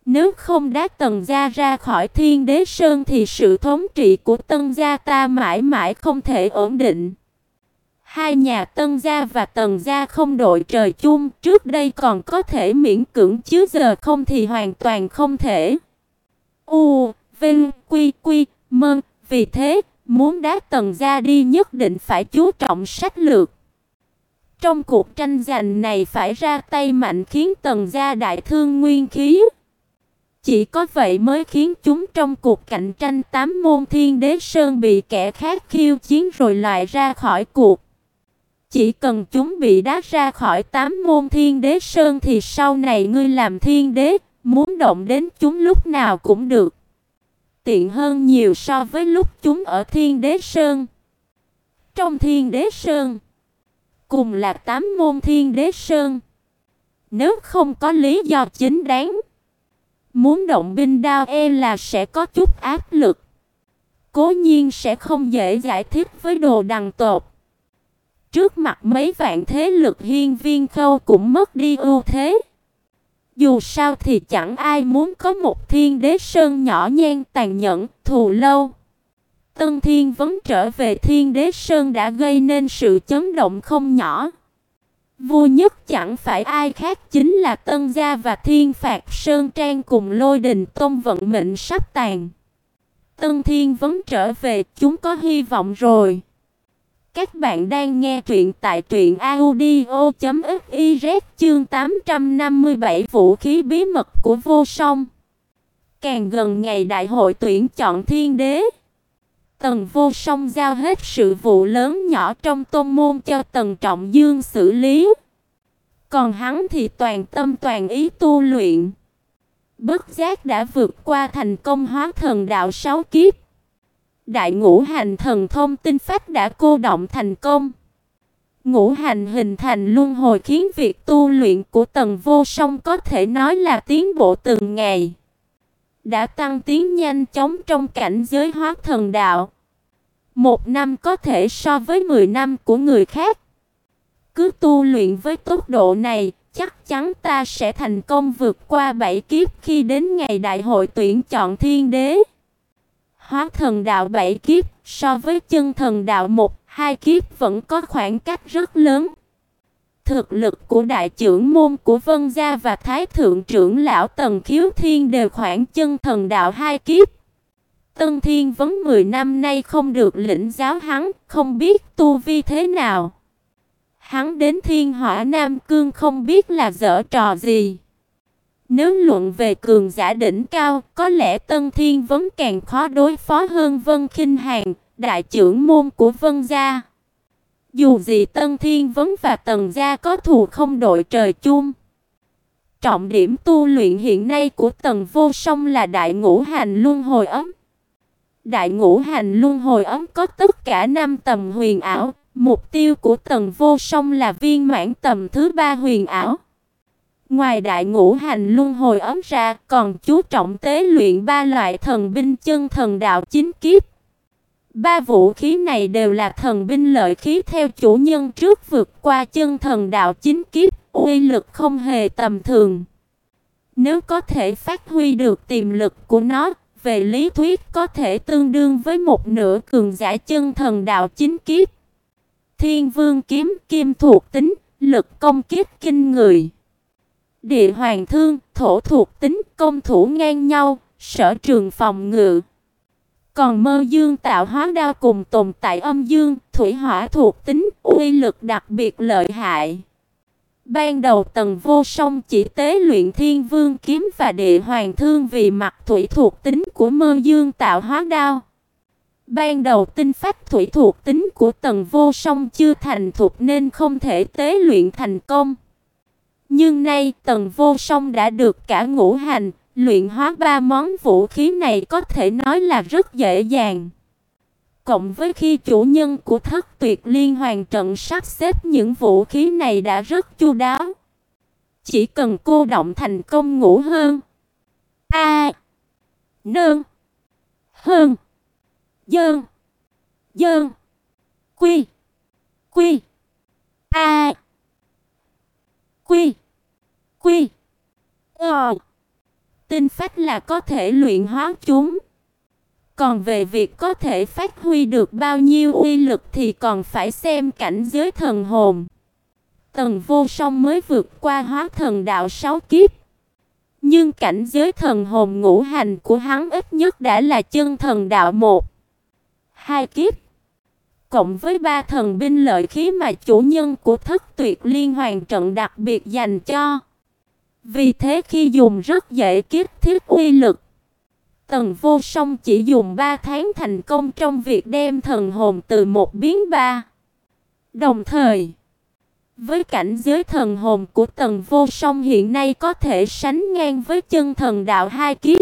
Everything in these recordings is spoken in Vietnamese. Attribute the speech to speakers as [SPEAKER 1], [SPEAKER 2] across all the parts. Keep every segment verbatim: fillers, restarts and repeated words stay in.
[SPEAKER 1] Nếu không đá Tần gia ra khỏi Thiên Đế Sơn thì sự thống trị của Tân gia ta mãi mãi không thể ổn định. Hai nhà Tân gia và Tần gia không đội trời chung, trước đây còn có thể miễn cưỡng chứ giờ không thì hoàn toàn không thể. U, Vinh, Quy, Quy, Mơn, vì thế, muốn đá Tần gia đi nhất định phải chú trọng sách lược. Trong cuộc tranh giành này phải ra tay mạnh khiến Tần gia đại thương nguyên khí. Chỉ có vậy mới khiến chúng trong cuộc cạnh tranh tám môn Thiên Đế Sơn bị kẻ khác khiêu chiến rồi loại ra khỏi cuộc. Chỉ cần chúng bị đá ra khỏi tám môn Thiên Đế Sơn thì sau này ngươi làm thiên đế, muốn động đến chúng lúc nào cũng được. Tiện hơn nhiều so với lúc chúng ở Thiên Đế Sơn. Trong Thiên Đế Sơn, cùng là tám môn Thiên Đế Sơn, nếu không có lý do chính đáng, muốn động binh đao e là sẽ có chút áp lực. Cố nhiên sẽ không dễ giải thích với Đồ Đằng tộc. Trước mặt mấy vạn thế lực Hiên Viên Khâu cũng mất đi ưu thế. Dù sao thì chẳng ai muốn có một Thiên Đế Sơn nhỏ nhen tàn nhẫn, thù lâu. Tân Thiên Vấn trở về Thiên Đế Sơn đã gây nên sự chấn động không nhỏ. Vua nhất chẳng phải ai khác chính là Tân Gia và Thiên Phạt Sơn Trang cùng Lôi Đình Tôn vận mệnh sắp tàn. Tân Thiên Vấn trở về, chúng có hy vọng rồi. Các bạn đang nghe truyện tại truyện audio chấm fiz chương tám trăm năm mươi bảy vũ khí bí mật của vô song. Càng gần ngày đại hội tuyển chọn thiên đế, Tần Vô Song giao hết sự vụ lớn nhỏ trong tôn môn cho Tần Trọng Dương xử lý. Còn hắn thì toàn tâm toàn ý tu luyện. Bất giác đã vượt qua thành công hóa thần đạo sáu kiếp. Đại ngũ hành thần thông tinh phách đã cô động thành công. Ngũ hành hình thành luân hồi khiến việc tu luyện của Tần Vô Song có thể nói là tiến bộ từng ngày. Đã tăng tiến nhanh chóng trong cảnh giới hóa thần đạo. Một năm có thể so với mười năm của người khác. Cứ tu luyện với tốc độ này, chắc chắn ta sẽ thành công vượt qua bảy kiếp khi đến ngày đại hội tuyển chọn thiên đế. Hóa thần đạo bảy kiếp, so với chân thần đạo một, hai kiếp vẫn có khoảng cách rất lớn. Thực lực của đại trưởng môn của Vân Gia và Thái thượng trưởng lão Tần Khiếu Thiên đều khoảng chân thần đạo hai kiếp. Tân Thiên Vấn mười năm nay không được lĩnh giáo hắn, không biết tu vi thế nào. Hắn đến Thiên Hỏa Nam Cương không biết là giở trò gì. Nếu luận về cường giả đỉnh cao, có lẽ Tân Thiên Vấn càng khó đối phó hơn Vân Khinh Hàn, đại trưởng môn của Vân Gia. Dù gì Tân Thiên Vấn và Tần Gia có thù không đội trời chung. Trọng điểm tu luyện hiện nay của Tần Vô Song là đại ngũ hành luân hồi ấm. Đại ngũ hành luân hồi ấm có tất cả năm tầm huyền ảo. Mục tiêu của Tần Vô Song là viên mãn tầm thứ ba huyền ảo. Ngoài đại ngũ hành luân hồi ấm ra, còn chú trọng tế luyện ba loại thần binh chân thần đạo chính kiếp. Ba vũ khí này đều là thần binh lợi khí theo chủ nhân trước vượt qua chân thần đạo chính kiếp, uy lực không hề tầm thường. Nếu có thể phát huy được tiềm lực của nó, về lý thuyết có thể tương đương với một nửa cường giả chân thần đạo chính kiếp. Thiên Vương kiếm kim thuộc tính, lực công kích kinh người. Địa Hoàng thương, thổ thuộc tính, công thủ ngang nhau, sở trường phòng ngự. Còn Mơ Dương tạo hóa đao cùng tồn tại âm dương, thủy hỏa thuộc tính, uy lực đặc biệt lợi hại. Ban đầu Tần Vô Song chỉ tế luyện Thiên Vương kiếm và Địa Hoàng thương vì mặt thủy thuộc tính của Mơ Dương tạo hóa đao. Ban đầu tinh phách thủy thuộc tính của Tần Vô Song chưa thành thục nên không thể tế luyện thành công. Nhưng nay Tần Vô Song đã được cả ngũ hành, luyện hóa ba món vũ khí này có thể nói là rất dễ dàng. Cộng với khi chủ nhân của Thất Tuyệt Liên Hoàn trận sắp xếp những vũ khí này đã rất chu đáo. Chỉ cần cô động thành công ngũ hơn. A. Nương. Hơn. Dơn. Dơn. Quy. Quy. A. Quy. Quy. Ờ. tinh phách là có thể luyện hóa chúng. Còn về việc có thể phát huy được bao nhiêu uy lực thì còn phải xem cảnh giới thần hồn. Tần Vô Song mới vượt qua hóa thần đạo sáu kiếp. Nhưng cảnh giới thần hồn ngũ hành của hắn ít nhất đã là chân thần đạo một, hai kiếp. Cộng với ba thần binh lợi khí mà chủ nhân của Thất Tuyệt Liên Hoàn trận đặc biệt dành cho. Vì thế khi dùng rất dễ kiếp thiết uy lực. Tần Vô Song chỉ dùng ba tháng thành công trong việc đem thần hồn từ một biến ba. Đồng thời, với cảnh giới thần hồn của Tần Vô Song hiện nay có thể sánh ngang với chân thần đạo hai kiếp.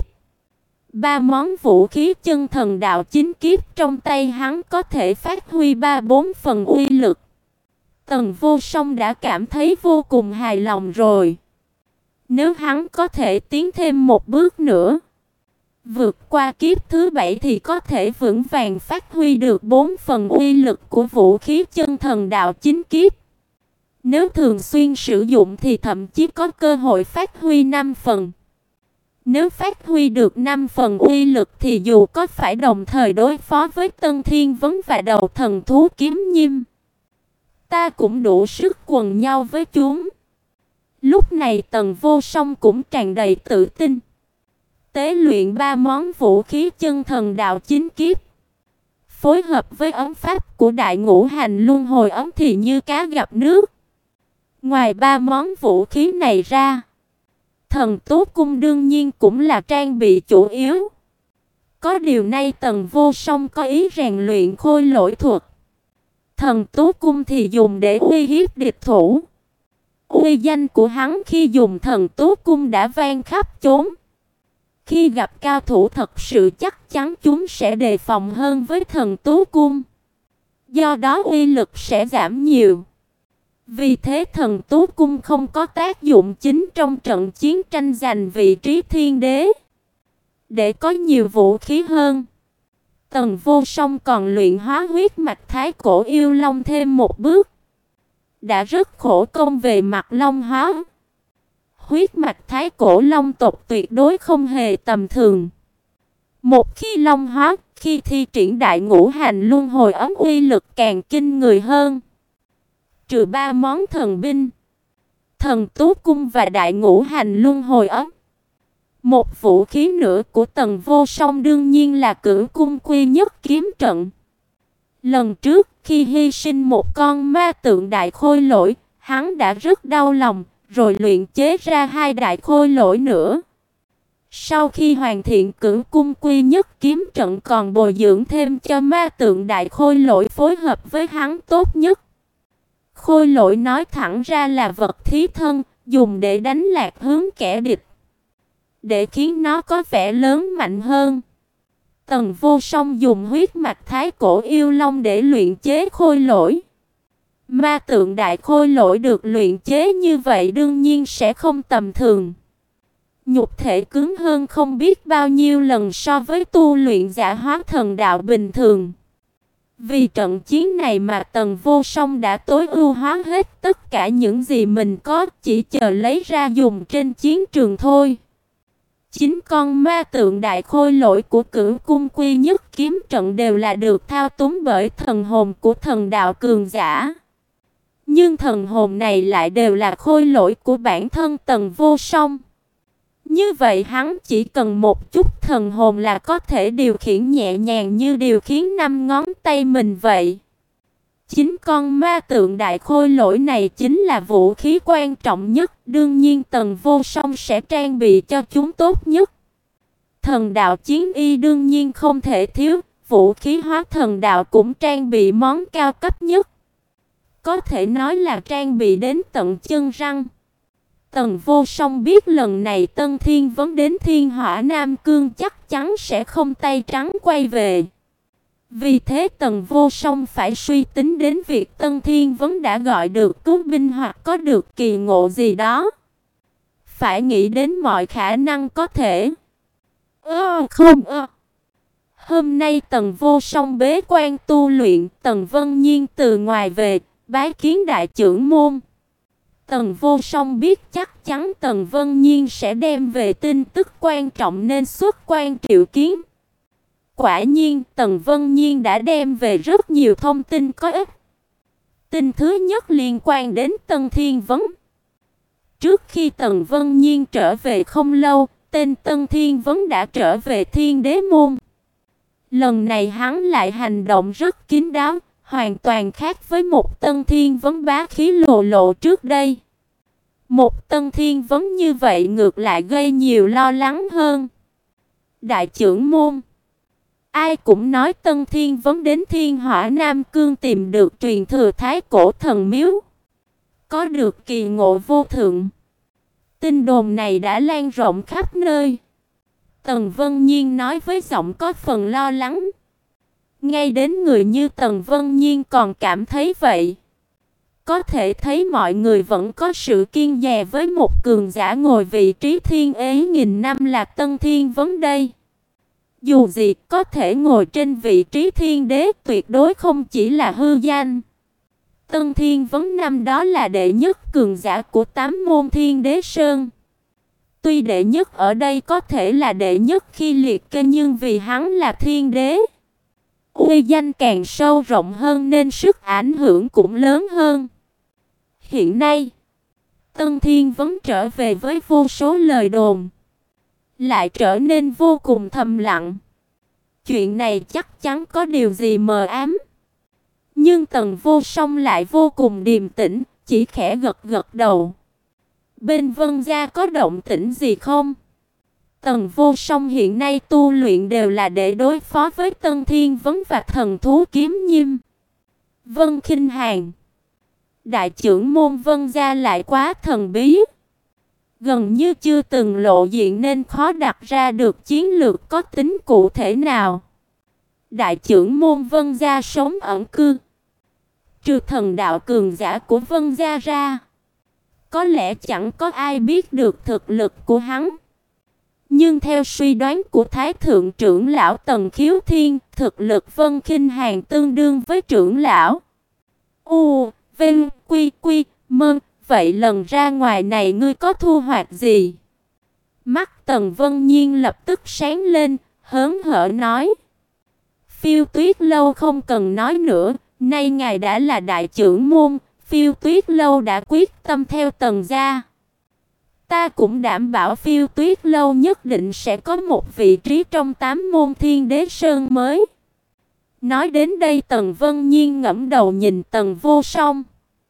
[SPEAKER 1] Ba món vũ khí chân thần đạo chín kiếp trong tay hắn có thể phát huy ba bốn phần uy lực. Tần Vô Song đã cảm thấy vô cùng hài lòng rồi. Nếu hắn có thể tiến thêm một bước nữa, vượt qua kiếp thứ bảy thì có thể vững vàng phát huy được bốn phần uy lực của vũ khí chân thần đạo chín kiếp. Nếu thường xuyên sử dụng thì thậm chí có cơ hội phát huy năm phần. Nếu phát huy được năm phần uy lực thì dù có phải đồng thời đối phó với Tân Thiên Vấn và đầu thần thú Kiếm Nhiêm, ta cũng đủ sức quần nhau với chúng. Lúc này Tần Vô Song cũng tràn đầy tự tin. Tế luyện ba món vũ khí chân thần đạo chín kiếp, phối hợp với ấm pháp của Đại Ngũ Hành Luân Hồi ấm thì như cá gặp nước. Ngoài ba món vũ khí này ra, Thần Tú Cung đương nhiên cũng là trang bị chủ yếu. Có điều nay Tần Vô Song có ý rèn luyện khôi lỗi thuật. Thần Tú Cung thì dùng để uy hiếp địch thủ. Uy danh của hắn khi dùng Thần Tú Cung đã vang khắp chốn. Khi gặp cao thủ thật sự chắc chắn chúng sẽ đề phòng hơn với Thần Tú Cung. Do đó uy lực sẽ giảm nhiều. Vì thế Thần Tú Cung không có tác dụng chính trong trận chiến tranh giành vị trí thiên đế. Để có nhiều vũ khí hơn, Tần Vô Song còn luyện hóa huyết mạch thái cổ yêu long thêm một bước. Đã rất khổ công về mặt long hóa. Huyết mạch thái cổ long tộc tuyệt đối không hề tầm thường. Một khi long hóa, khi thi triển Đại Ngũ Hành Luân Hồi ấm uy lực càng kinh người hơn. Trừ ba món thần binh, Thần Tú Cung và Đại Ngũ Hành Luân Hồi ấm, một vũ khí nữa của Tần Vô Song đương nhiên là Cửu Cung Quy Nhất kiếm trận. Lần trước khi hy sinh một con ma tượng đại khôi lỗi, hắn đã rất đau lòng, rồi luyện chế ra hai đại khôi lỗi nữa. Sau khi hoàn thiện Cửu Cung Quy Nhất kiếm trận còn bồi dưỡng thêm cho ma tượng đại khôi lỗi phối hợp với hắn tốt nhất. Khôi lỗi nói thẳng ra là vật thí thân, dùng để đánh lạc hướng kẻ địch, để khiến nó có vẻ lớn mạnh hơn. Tần Vô Song dùng huyết mạch thái cổ yêu long để luyện chế khôi lỗi. Ma tượng đại khôi lỗi được luyện chế như vậy đương nhiên sẽ không tầm thường. Nhục thể cứng hơn không biết bao nhiêu lần so với tu luyện giả hóa thần đạo bình thường. Vì trận chiến này mà Tần Vô Song đã tối ưu hóa hết tất cả những gì mình có, chỉ chờ lấy ra dùng trên chiến trường thôi. Chính con ma tượng đại khôi lỗi của Cửu Cung Quy Nhất kiếm trận đều là được thao túng bởi thần hồn của thần đạo cường giả. Nhưng thần hồn này lại đều là khôi lỗi của bản thân Tần Vô Song. Như vậy hắn chỉ cần một chút thần hồn là có thể điều khiển nhẹ nhàng như điều khiển năm ngón tay mình vậy. Chính con ma tượng đại khôi lỗi này chính là vũ khí quan trọng nhất, đương nhiên Tần Vô Song sẽ trang bị cho chúng tốt nhất. Thần đạo chiến y đương nhiên không thể thiếu, vũ khí hóa thần đạo cũng trang bị món cao cấp nhất. Có thể nói là trang bị đến tận chân răng. Tần Vô Song biết lần này Tân Thiên Vấn đến Thiên Hỏa Nam Cương chắc chắn sẽ không tay trắng quay về. Vì thế Tần Vô Song phải suy tính đến việc Tân Thiên Vấn đã gọi được cứu binh hoặc có được kỳ ngộ gì đó. Phải nghĩ đến mọi khả năng có thể. Ơ không ơ. Hôm nay Tần Vô Song bế quan tu luyện, Tần Vân Nhiên từ ngoài về, bái kiến đại trưởng môn. Tần Vô Song biết chắc chắn Tần Vân Nhiên sẽ đem về tin tức quan trọng nên xuất quan triệu kiến. Quả nhiên, Tần Vân Nhiên đã đem về rất nhiều thông tin có ích. Tin thứ nhất liên quan đến Tân Thiên Vấn. Trước khi Tần Vân Nhiên trở về không lâu, tên Tân Thiên Vấn đã trở về Thiên Đế Môn. Lần này hắn lại hành động rất kín đáo, hoàn toàn khác với một Tân Thiên Vấn bá khí lộ lộ trước đây. Một Tân Thiên Vấn như vậy ngược lại gây nhiều lo lắng hơn. Đại trưởng môn, ai cũng nói Tân Thiên Vấn đến Thiên Hỏa Nam Cương tìm được truyền thừa Thái Cổ Thần Miếu, có được kỳ ngộ vô thượng. Tin đồn này đã lan rộng khắp nơi. Tần Vân Nhiên nói với giọng có phần lo lắng. Ngay đến người như Tần Vân Nhiên còn cảm thấy vậy. Có thể thấy mọi người vẫn có sự kiêng dè với một cường giả ngồi vị trí thiên ế nghìn năm là Tân Thiên Vấn đây. Dù gì, có thể ngồi trên vị trí thiên đế tuyệt đối không chỉ là hư danh. Tân Thiên Vấn năm đó là đệ nhất cường giả của tám môn Thiên Đế Sơn. Tuy đệ nhất ở đây có thể là đệ nhất khi liệt kê, nhưng vì hắn là thiên đế, uy danh càng sâu rộng hơn nên sức ảnh hưởng cũng lớn hơn. Hiện nay, Tân Thiên Vấn trở về với vô số lời đồn, lại trở nên vô cùng thầm lặng. Chuyện này chắc chắn có điều gì mờ ám. Nhưng Tần Vô Song lại vô cùng điềm tĩnh, chỉ khẽ gật gật đầu. Bên Vân gia có động tĩnh gì không? Tần Vô Song hiện nay tu luyện đều là để đối phó với Tân Thiên Vấn và thần thú kiếm nhim. Vân Khinh Hàn, đại trưởng môn Vân gia lại quá thần bí, gần như chưa từng lộ diện nên khó đặt ra được chiến lược có tính cụ thể nào. Đại trưởng môn Vân gia sống ẩn cư, trừ thần đạo cường giả của Vân gia ra, có lẽ chẳng có ai biết được thực lực của hắn. Nhưng theo suy đoán của Thái thượng trưởng lão Tần Khiếu Thiên, thực lực Vân Khinh Hàn tương đương với trưởng lão. U, Vinh, Quy, Quy, Mơ, vậy lần ra ngoài này ngươi có thu hoạch gì? Mắt Tần Vân Nhiên lập tức sáng lên, hớn hở nói. Phiêu Tuyết Lâu không cần nói nữa, nay ngài đã là đại trưởng môn, Phiêu Tuyết Lâu đã quyết tâm theo Tần gia. Ta cũng đảm bảo Phiêu Tuyết Lâu nhất định sẽ có một vị trí trong tám môn Thiên Đế Sơn mới. Nói đến đây Tần Vân Nhiên ngẫm đầu nhìn Tần Vô Song.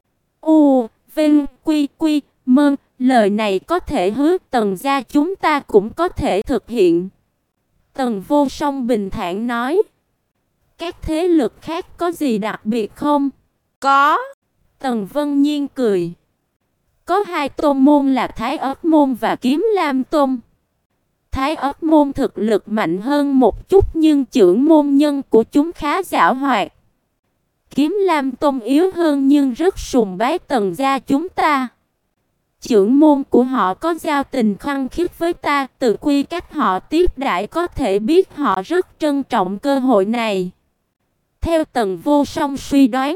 [SPEAKER 1] U, Vinh, Quy, Quy, Mơ, lời này có thể hứa Tần gia chúng ta cũng có thể thực hiện. Tần Vô Song bình thản nói. Các thế lực khác có gì đặc biệt không? Có. Tần Vân Nhiên cười. Có hai tôn môn là Thái Ất Môn và Kiếm Lam Tôn. Thái Ất Môn thực lực mạnh hơn một chút nhưng trưởng môn nhân của chúng khá giảo hoạt. Kiếm Lam Tôn yếu hơn nhưng rất sùng bái Tần gia chúng ta. Trưởng môn của họ có giao tình khăng khít với ta, từ quy cách họ tiếp đãi có thể biết họ rất trân trọng cơ hội này. Theo Tần Vô Song suy đoán,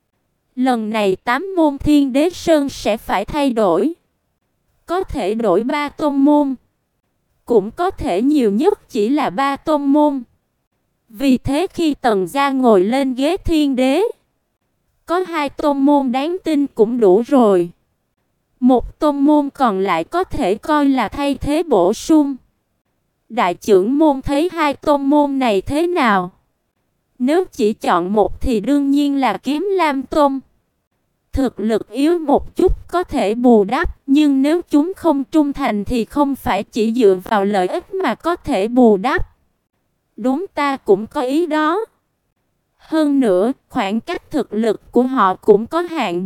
[SPEAKER 1] lần này tám môn Thiên Đế Sơn sẽ phải thay đổi. Có thể đổi ba tôn môn, cũng có thể nhiều nhất chỉ là ba tôn môn. Vì thế khi Tần gia ngồi lên ghế Thiên Đế, có hai tôn môn đáng tin cũng đủ rồi. Một tôn môn còn lại có thể coi là thay thế bổ sung. Đại trưởng môn thấy hai tôn môn này thế nào? Nếu chỉ chọn một thì đương nhiên là Kiếm Lam Tôn. Thực lực yếu một chút có thể bù đắp, nhưng nếu chúng không trung thành thì không phải chỉ dựa vào lợi ích mà có thể bù đắp. Đúng, ta cũng có ý đó. Hơn nữa, khoảng cách thực lực của họ cũng có hạn.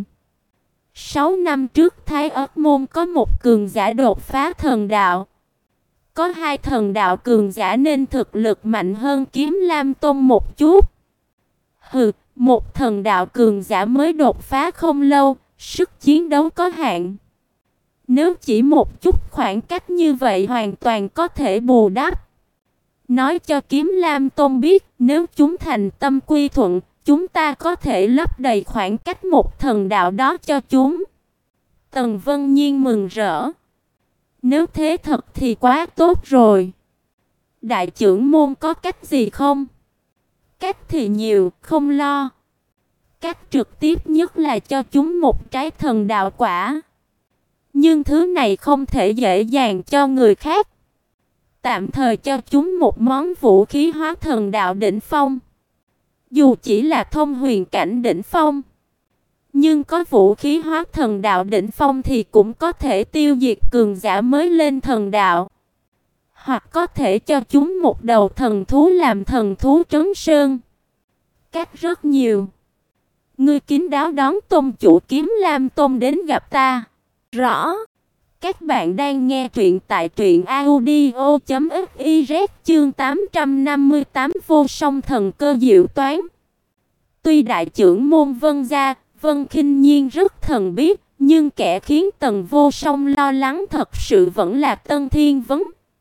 [SPEAKER 1] Sáu năm trước Thái Ất Môn có một cường giả đột phá thần đạo. Có hai thần đạo cường giả nên thực lực mạnh hơn Kiếm Lam Tôn một chút. Hừ, một thần đạo cường giả mới đột phá không lâu, sức chiến đấu có hạn. Nếu chỉ một chút khoảng cách như vậy hoàn toàn có thể bù đắp. Nói cho Kiếm Lam Tôn biết, nếu chúng thành tâm quy thuận, chúng ta có thể lấp đầy khoảng cách một thần đạo đó cho chúng. Tần Vân Nhiên mừng rỡ. Nếu thế thật thì quá tốt rồi. Đại trưởng môn có cách gì không? Cách thì nhiều, không lo. Cách trực tiếp nhất là cho chúng một trái thần đạo quả. Nhưng thứ này không thể dễ dàng cho người khác. Tạm thời cho chúng một món vũ khí hóa thần đạo đỉnh phong. Dù chỉ là thông huyền cảnh đỉnh phong, nhưng có vũ khí hóa thần đạo đỉnh phong thì cũng có thể tiêu diệt cường giả mới lên thần đạo. Hoặc có thể cho chúng một đầu thần thú làm thần thú trấn sơn. Cách rất nhiều. Ngươi kín đáo đón tôn chủ Kiếm Lam Tôn đến gặp ta. Rõ. Các bạn đang nghe truyện tại truyện audio chấm fiz chương tám trăm năm mươi tám vô song thần cơ diệu toán. Tuy đại trưởng môn Vân gia, Vân Khinh Nhiên rất thần bí, nhưng kẻ khiến Tần Vô Song lo lắng thật sự vẫn là Tân Thiên Vấn.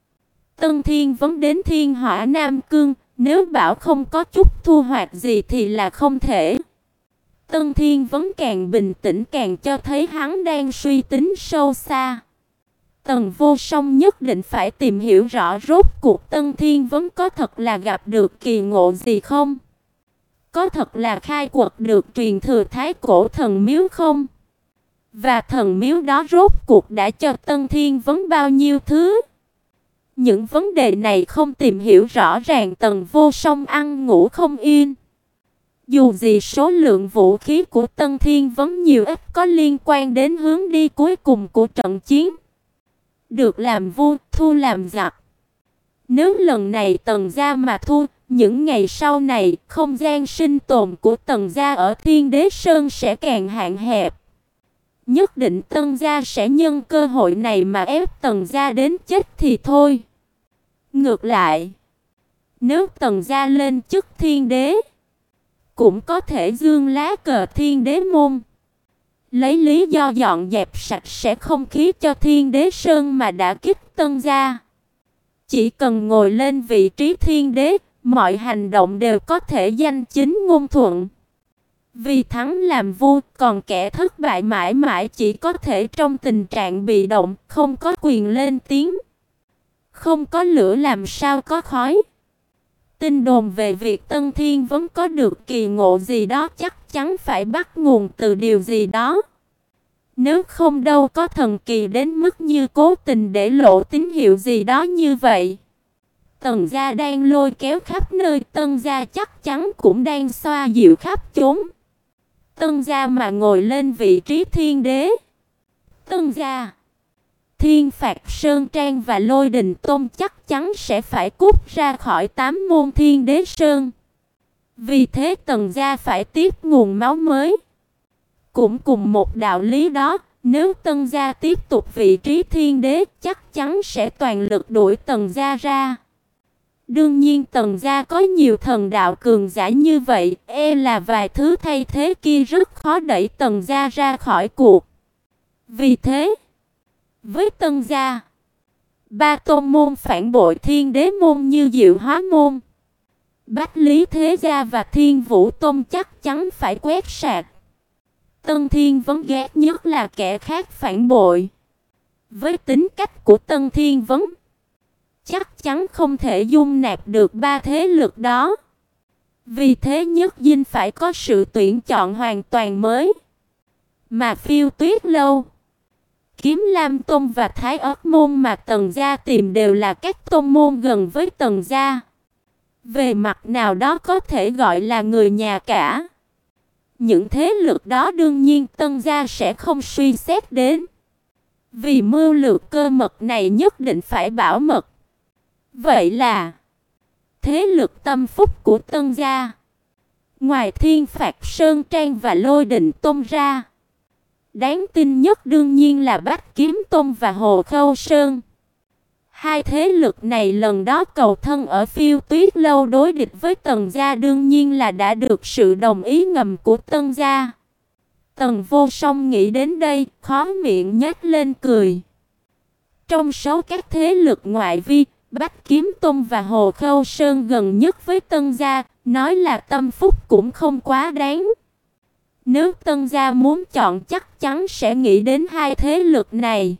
[SPEAKER 1] Tân Thiên Vấn đến Thiên Hỏa Nam Cương, nếu bảo không có chút thu hoạch gì thì là không thể. Tân Thiên Vấn càng bình tĩnh càng cho thấy hắn đang suy tính sâu xa. Tần Vô Song nhất định phải tìm hiểu rõ rốt cuộc Tân Thiên Vấn có thật là gặp được kỳ ngộ gì không? Có thật là khai quật được truyền thừa Thái Cổ thần miếu không? Và thần miếu đó rốt cuộc đã cho Tân Thiên Vấn bao nhiêu thứ? Những vấn đề này không tìm hiểu rõ ràng, Tần Vô Song ăn ngủ không yên. Dù gì số lượng vũ khí của Tân Thiên Vấn nhiều ít có liên quan đến hướng đi cuối cùng của trận chiến. Được làm vua, thu làm giặc. Nếu lần này Tần gia mà thua, những ngày sau này, không gian sinh tồn của Tần gia ở Thiên Đế Sơn sẽ càng hạn hẹp. Nhất định Tần gia sẽ nhân cơ hội này mà ép Tần gia đến chết thì thôi. Ngược lại, nếu Tần gia lên chức Thiên Đế, cũng có thể dương lá cờ Thiên Đế môn, lấy lý do dọn dẹp sạch sẽ không khí cho Thiên Đế Sơn mà đã kích Tần gia. Chỉ cần ngồi lên vị trí Thiên Đế, mọi hành động đều có thể danh chính ngôn thuận. Vì thắng làm vua, còn kẻ thất bại mãi mãi chỉ có thể trong tình trạng bị động, không có quyền lên tiếng. Không có lửa làm sao có khói. Tin đồn về việc Tân Thiên Vấn có được kỳ ngộ gì đó chắc chắn phải bắt nguồn từ điều gì đó. Nếu không đâu có thần kỳ đến mức như cố tình để lộ tín hiệu gì đó như vậy. Tần gia đang lôi kéo khắp nơi, Tân gia chắc chắn cũng đang xoa dịu khắp chốn. Tân gia mà ngồi lên vị trí Thiên Đế, Tân gia, Thiên Phạt Sơn Trang và Lôi Đình Tôn chắc chắn sẽ phải cút ra khỏi tám môn Thiên Đế Sơn. Vì thế Tần gia phải tiếp nguồn máu mới. Cũng cùng một đạo lý đó, nếu Tân gia tiếp tục vị trí Thiên Đế, chắc chắn sẽ toàn lực đuổi Tần gia ra. Đương nhiên Tần gia có nhiều thần đạo cường giả như vậy, e là vài thứ thay thế kia rất khó đẩy Tần gia ra khỏi cuộc. Vì thế, với Tần gia, ba tôn môn phản bội Thiên Đế môn như Diệu Hóa môn, Bách Lý Thế gia và Thiên Vũ Tôn chắc chắn phải quét sạch. Tân Thiên Vấn ghét nhất là kẻ khác phản bội. Với tính cách của Tân Thiên Vấn, chắc chắn không thể dung nạp được ba thế lực đó. Vì thế nhất định phải có sự tuyển chọn hoàn toàn mới. Mà Phiêu Tuyết Lâu, Kiếm Lam Tôn và Thái Ất môn mà Tần gia tìm đều là các tôn môn gần với Tần gia. Về mặt nào đó có thể gọi là người nhà cả. Những thế lực đó đương nhiên Tần gia sẽ không suy xét đến. Vì mưu lược cơ mật này nhất định phải bảo mật. Vậy là thế lực tâm phúc của Tần gia, ngoài Thiên Phạt Sơn Trang và Lôi Đình Tôn ra, đáng tin nhất đương nhiên là Bách Kiếm Tôn và Hồ Khâu Sơn. Hai thế lực này lần đó cầu thân ở Phiêu Tuyết Lâu đối địch với Tần gia đương nhiên là đã được sự đồng ý ngầm của Tần gia. Tần Vô Song nghĩ đến đây, khóe miệng nhếch lên cười. Trong số các thế lực ngoại vi, Bách Kiếm Tôn và Hồ Khâu Sơn gần nhất với Tần gia, nói là tâm phúc cũng không quá đáng. Nếu Tân gia muốn chọn chắc chắn sẽ nghĩ đến hai thế lực này.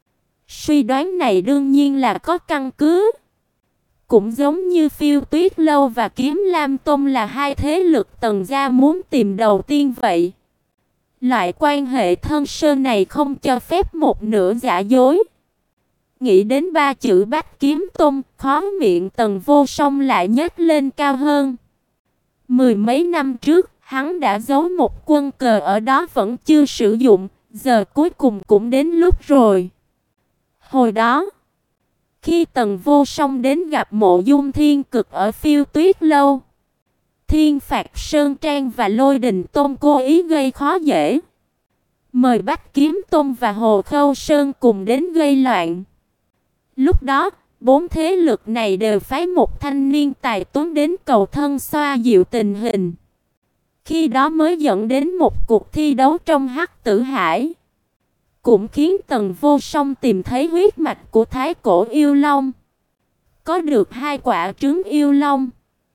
[SPEAKER 1] Suy đoán này đương nhiên là có căn cứ. Cũng giống như Phiêu Tuyết Lâu và Kiếm Lam Tông là hai thế lực Tần gia muốn tìm đầu tiên vậy. Loại quan hệ thân sơn này không cho phép một nửa giả dối. Nghĩ đến ba chữ Bách Kiếm Tông, khó miệng Tần Vô Song lại nhếch lên cao hơn. Mười mấy năm trước, hắn đã giấu một quân cờ ở đó vẫn chưa sử dụng, giờ cuối cùng cũng đến lúc rồi. Hồi đó, khi Tần Vô Song đến gặp Mộ Dung Thiên Cực ở Phiêu Tuyết Lâu, Thiên Phạt Sơn Trang và Lôi Đình Tôn cố ý gây khó dễ, mời Bách Kiếm Tôn và Hồ Khâu Sơn cùng đến gây loạn. Lúc đó, bốn thế lực này đều phái một thanh niên tài tuấn đến cầu thân xoa dịu tình hình. Khi đó mới dẫn đến một cuộc thi đấu trong Hắc Tử Hải, cũng khiến Tần Vô Song tìm thấy huyết mạch của Thái Cổ Yêu Long, có được hai quả trứng yêu long.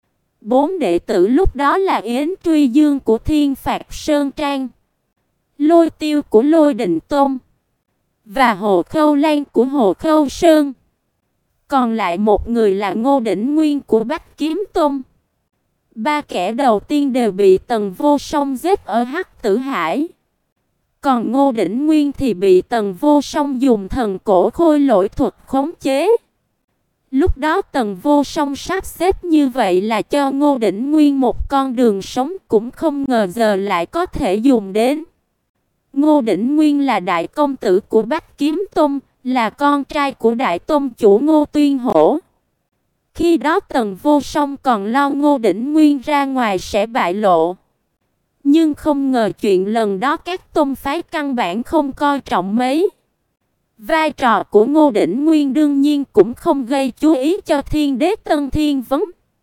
[SPEAKER 1] Bốn đệ tử lúc đó là Yến Truy Dương của Thiên Phạt Sơn Trang, Lôi Tiêu của Lôi Đình Tôn và Hồ Khâu Lan của Hồ Khâu Sơn. Còn lại một người là Ngô Đỉnh Nguyên của Bách Kiếm Tôn. Ba kẻ đầu tiên đều bị Tần Vô Song giết ở Hắc Tử Hải. Còn Ngô Đỉnh Nguyên thì bị Tần Vô Song dùng thần cổ khôi lỗi thuật khống chế. Lúc đó Tần Vô Song sắp xếp như vậy là cho Ngô Đỉnh Nguyên một con đường sống, cũng không ngờ giờ lại có thể dùng đến. Ngô Đỉnh Nguyên là đại công tử của Bách Kiếm Tôn, là con trai của đại tôn chủ Ngô Tuyên Hổ. Khi đó Tần Vô Song còn lo Ngô Đỉnh Nguyên ra ngoài sẽ bại lộ. Nhưng không ngờ chuyện lần đó các tôn phái căn bản không coi trọng mấy. Vai trò của Ngô Đỉnh Nguyên đương nhiên cũng không gây chú ý cho Thiên Đế Tân Thiên Vấn.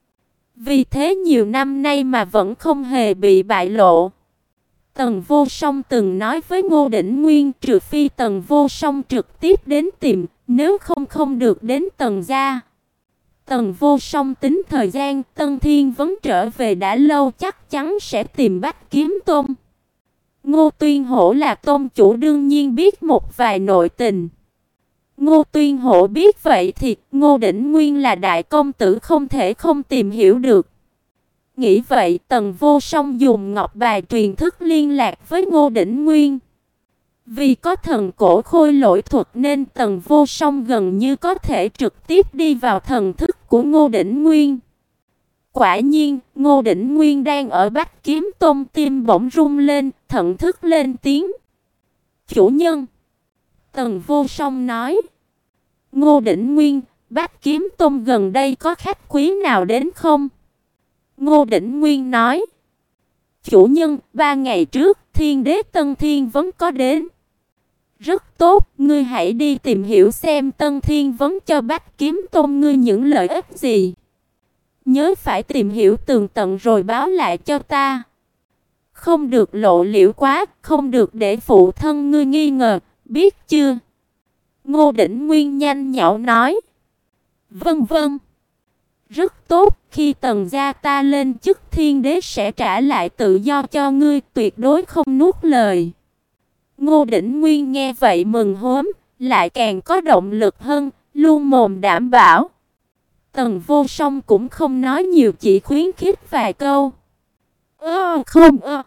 [SPEAKER 1] Vì thế nhiều năm nay mà vẫn không hề bị bại lộ. Tần Vô Song từng nói với Ngô Đỉnh Nguyên, trừ phi Tần Vô Song trực tiếp đến tìm, nếu không không được đến Tần gia. Tần Vô Song tính thời gian, Tân Thiên Vấn trở về đã lâu chắc chắn sẽ tìm Bách Kiếm Tôn. Ngô Tuyên Hổ là tôn chủ đương nhiên biết một vài nội tình. Ngô Tuyên Hổ biết vậy thì Ngô Đỉnh Nguyên là đại công tử không thể không tìm hiểu được. Nghĩ vậy Tần Vô Song dùng ngọc bài truyền thức liên lạc với Ngô Đỉnh Nguyên. Vì có thần cổ khôi lỗi thuật nên Tần Vô Song gần như có thể trực tiếp đi vào thần thức của Ngô Đỉnh Nguyên. Quả nhiên, Ngô Đỉnh Nguyên đang ở Bách Kiếm Tôn, tim bỗng rung lên, thận thức lên tiếng. Chủ nhân. Tần Vô Song nói. Ngô Đỉnh Nguyên, Bách Kiếm Tôn gần đây có khách quý nào đến không? Ngô Đỉnh Nguyên nói. Chủ nhân, ba ngày trước, Thiên Đế Tân Thiên Vấn có đến. Rất tốt, ngươi hãy đi tìm hiểu xem Tân Thiên Vấn cho Bách Kiếm Tôn ngươi những lợi ích gì. Nhớ phải tìm hiểu tường tận rồi báo lại cho ta. Không được lộ liễu quá, không được để phụ thân ngươi nghi ngờ, biết chưa? Ngô Đỉnh Nguyên nhanh nhảu nói. Vâng vâng. Rất tốt, khi Tần gia ta lên chức Thiên Đế sẽ trả lại tự do cho ngươi, tuyệt đối không nuốt lời. Ngô Đỉnh Nguyên nghe vậy mừng hớm, lại càng có động lực hơn, luôn mồm đảm bảo. Tần Vô Song cũng không nói nhiều, chỉ khuyến khích vài câu. Ơ không ơ.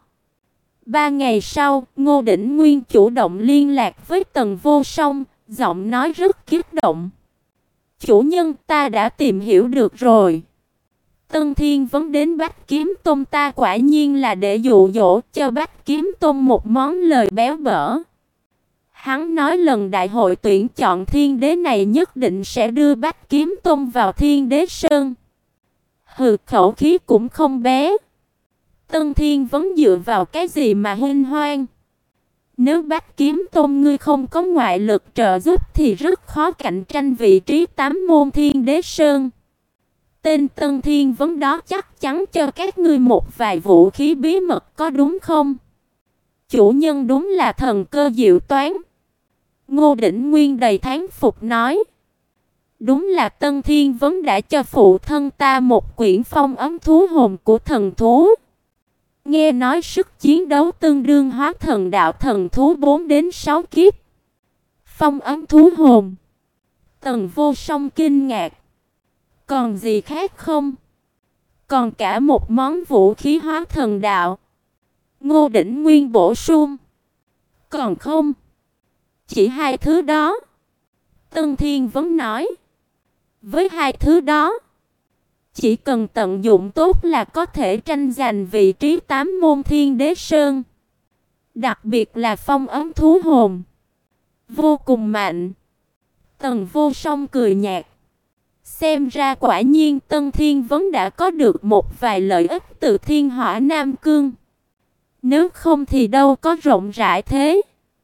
[SPEAKER 1] Ba ngày sau, Ngô Đỉnh Nguyên chủ động liên lạc với Tần Vô Song, giọng nói rất kích động. Chủ nhân, ta đã tìm hiểu được rồi. Tân Thiên Vấn đến Bách Kiếm Tôn ta quả nhiên là để dụ dỗ cho Bách Kiếm Tôn một món lời béo bở. Hắn nói lần đại hội tuyển chọn Thiên Đế này nhất định sẽ đưa Bách Kiếm Tôn vào Thiên Đế Sơn. Hừ, khẩu khí cũng không bé. Tân Thiên Vấn dựa vào cái gì mà huynh hoang? Nếu Bách Kiếm Tôn ngươi không có ngoại lực trợ giúp thì rất khó cạnh tranh vị trí tám môn Thiên Đế Sơn. Tên Tân Thiên Vấn đó chắc chắn cho các ngươi một vài vũ khí bí mật, có đúng không? Chủ nhân đúng là thần cơ diệu toán. Ngô Đỉnh Nguyên đầy thán phục nói. Đúng là Tân Thiên Vấn đã cho phụ thân ta một quyển phong ấn thú hồn của thần thú. Nghe nói sức chiến đấu tương đương hóa thần đạo thần thú bốn đến sáu kiếp. Phong ấn thú hồn. Tần Vô Song kinh ngạc. Còn gì khác không? Còn cả một món vũ khí hóa thần đạo. Ngô Đỉnh Nguyên bổ sung. Còn không? Chỉ hai thứ đó. Tân Thiên Vấn nói. Với hai thứ đó, chỉ cần tận dụng tốt là có thể tranh giành vị trí tám môn Thiên Đế Sơn. Đặc biệt là phong ấn thú hồn. Vô cùng mạnh. Tần Vô Song cười nhạt. Xem ra quả nhiên Tân Thiên Vấn đã có được một vài lợi ích từ Thiên Hỏa Nam Cương. Nếu không thì đâu có rộng rãi thế.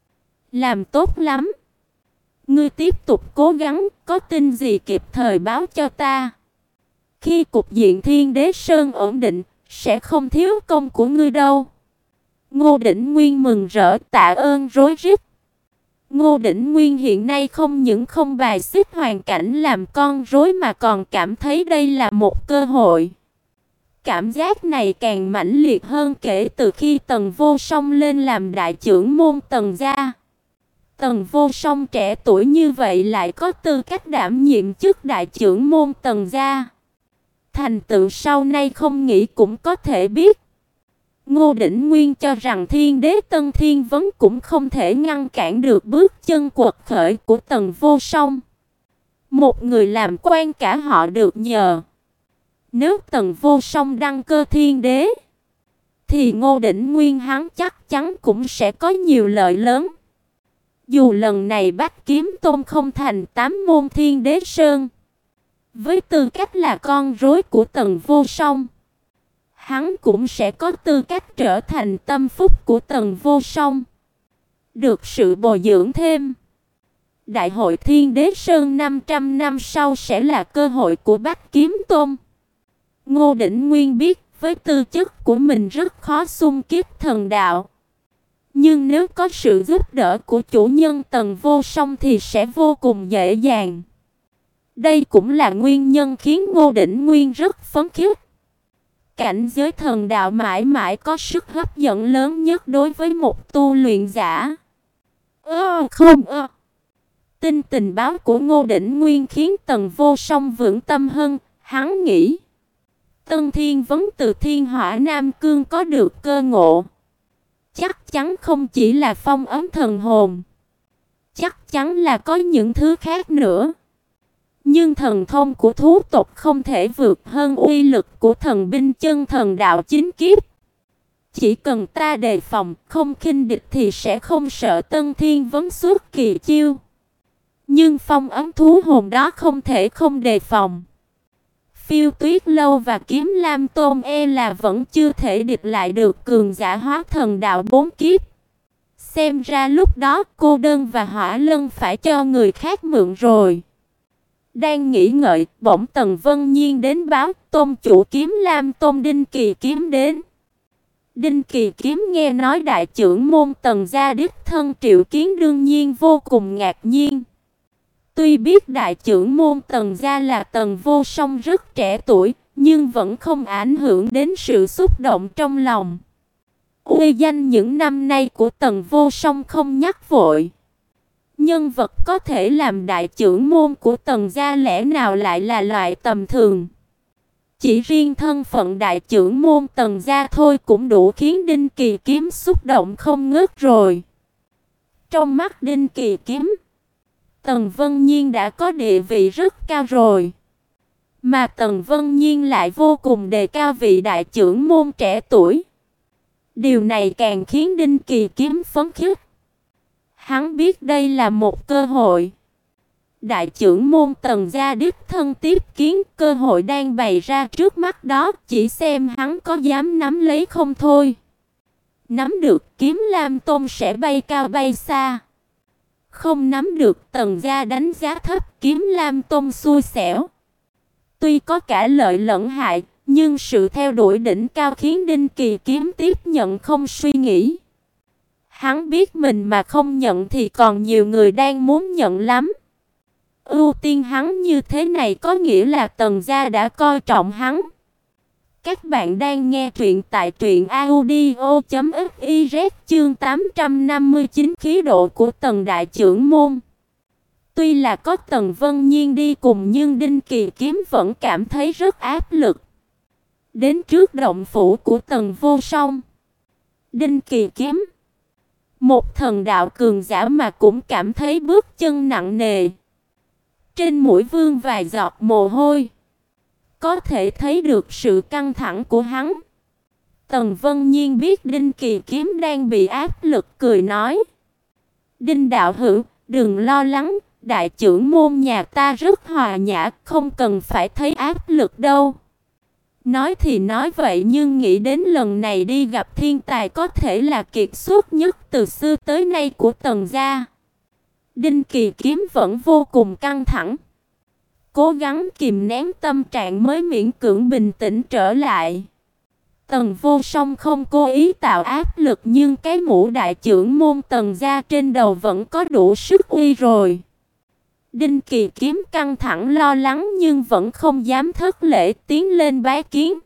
[SPEAKER 1] Làm tốt lắm. Ngươi tiếp tục cố gắng, có tin gì kịp thời báo cho ta. Khi cục diện Thiên Đế Sơn ổn định, sẽ không thiếu công của ngươi đâu. Ngô Đỉnh Nguyên mừng rỡ tạ ơn rối rít. Ngô Đỉnh Nguyên hiện nay không những không bài xích hoàn cảnh làm con rối mà còn cảm thấy đây là một cơ hội. Cảm giác này càng mãnh liệt hơn kể từ khi Tần Vô Song lên làm đại trưởng môn Tần gia. Tần Vô Song trẻ tuổi như vậy lại có tư cách đảm nhiệm chức đại trưởng môn Tần gia. Thành tựu sau này không nghĩ cũng có thể biết. Ngô Đỉnh Nguyên cho rằng Thiên Đế Tân Thiên Vấn cũng không thể ngăn cản được bước chân quật khởi của Tần Vô Song. Một người làm quan cả họ được nhờ. Nếu Tần Vô Song đăng cơ Thiên Đế, thì Ngô Đỉnh Nguyên hắn chắc chắn cũng sẽ có nhiều lợi lớn. Dù lần này Bách Kiếm Tôn không thành tám môn Thiên Đế Sơn, với tư cách là con rối của Tần Vô Song, hắn cũng sẽ có tư cách trở thành tâm phúc của Tần Vô Song, được sự bồi dưỡng thêm. Đại hội Thiên Đế Sơn năm trăm năm sau sẽ là cơ hội của Bách Kiếm Tôn. Ngô Đỉnh Nguyên biết với tư chất của mình rất khó xung kích thần đạo. Nhưng nếu có sự giúp đỡ của chủ nhân Tần Vô Song thì sẽ vô cùng dễ dàng. Đây cũng là nguyên nhân khiến Ngô Đỉnh Nguyên rất phấn khích. Cảnh giới thần đạo mãi mãi có sức hấp dẫn lớn nhất đối với một tu luyện giả. Ơ không ơ. Tin tình báo của Ngô Đỉnh Nguyên khiến Tần Vô Song vững tâm hơn, hắn nghĩ. Tân Thiên Vấn từ Thiên Hỏa Nam Cương có được cơ ngộ. Chắc chắn không chỉ là phong ấn thần hồn. Chắc chắn là có những thứ khác nữa. Nhưng thần thông của thú tộc không thể vượt hơn uy lực của thần binh chân thần đạo chính kiếp. Chỉ cần ta đề phòng, không khinh địch thì sẽ không sợ Tân Thiên Vấn xuất kỳ chiêu. Nhưng phong ấn thú hồn đó không thể không đề phòng. Phiêu Tuyết Lâu và Kiếm Lam Tôn e là vẫn chưa thể địch lại được cường giả hóa thần đạo bốn kiếp. Xem ra lúc đó cô đơn và Hỏa Lân phải cho người khác mượn rồi. Đang nghĩ ngợi, bỗng Tần Vân Nhiên đến báo Tôn chủ Kiếm Lam Tôn Đinh Kỳ Kiếm đến. Đinh Kỳ Kiếm nghe nói đại trưởng môn Tần gia đích thân triệu kiến đương nhiên vô cùng ngạc nhiên. Tuy biết đại trưởng môn Tần gia là Tần Vô Song rất trẻ tuổi, nhưng vẫn không ảnh hưởng đến sự xúc động trong lòng. Uy danh những năm nay của Tần Vô Song không nhắc vội. Nhân vật có thể làm đại trưởng môn của Tần gia lẽ nào lại là loại tầm thường. Chỉ riêng thân phận đại trưởng môn Tần gia thôi cũng đủ khiến Đinh Kỳ Kiếm xúc động không ngớt rồi. Trong mắt Đinh Kỳ Kiếm, Tần Vân Nhiên đã có địa vị rất cao rồi. Mà Tần Vân Nhiên lại vô cùng đề cao vị đại trưởng môn trẻ tuổi. Điều này càng khiến Đinh Kỳ Kiếm phấn khích. Hắn biết đây là một cơ hội. Đại trưởng môn Tần gia đích thân tiếp kiến, cơ hội đang bày ra trước mắt đó, chỉ xem hắn có dám nắm lấy không thôi. Nắm được, Kiếm Lam Tôn sẽ bay cao bay xa. Không nắm được, Tần gia đánh giá thấp, Kiếm Lam Tôn xui xẻo. Tuy có cả lợi lẫn hại, nhưng sự theo đuổi đỉnh cao khiến Đinh Kỳ Kiếm tiếp nhận không suy nghĩ. Hắn biết mình mà không nhận thì còn nhiều người đang muốn nhận lắm. Ưu tiên hắn như thế này có nghĩa là Tần gia đã coi trọng hắn. Các bạn đang nghe truyện tại truyện audio chấm fiz chương tám trăm năm mươi chín khí độ của Tần đại trưởng môn. Tuy là có Tần Vân Nhiên đi cùng nhưng Đinh Kỳ Kiếm vẫn cảm thấy rất áp lực. Đến trước động phủ của Tần Vô Song, Đinh Kỳ Kiếm, một thần đạo cường giả mà cũng cảm thấy bước chân nặng nề. Trên mũi vương vài giọt mồ hôi, có thể thấy được sự căng thẳng của hắn. Tần Vân Nhiên biết Đinh Kỳ Kiếm đang bị áp lực, cười nói: "Đinh đạo hữu, đừng lo lắng, đại trưởng môn nhà ta rất hòa nhã, không cần phải thấy áp lực đâu." Nói thì nói vậy nhưng nghĩ đến lần này đi gặp thiên tài có thể là kiệt xuất nhất từ xưa tới nay của Tần gia, Đinh Kỳ Kiếm vẫn vô cùng căng thẳng. Cố gắng kìm nén tâm trạng mới miễn cưỡng bình tĩnh trở lại. Tần Vô Song không cố ý tạo áp lực nhưng cái mũ đại trưởng môn Tần gia trên đầu vẫn có đủ sức uy rồi. Đinh Kỳ Kiếm căng thẳng lo lắng nhưng vẫn không dám thất lễ, tiến lên bái kiến.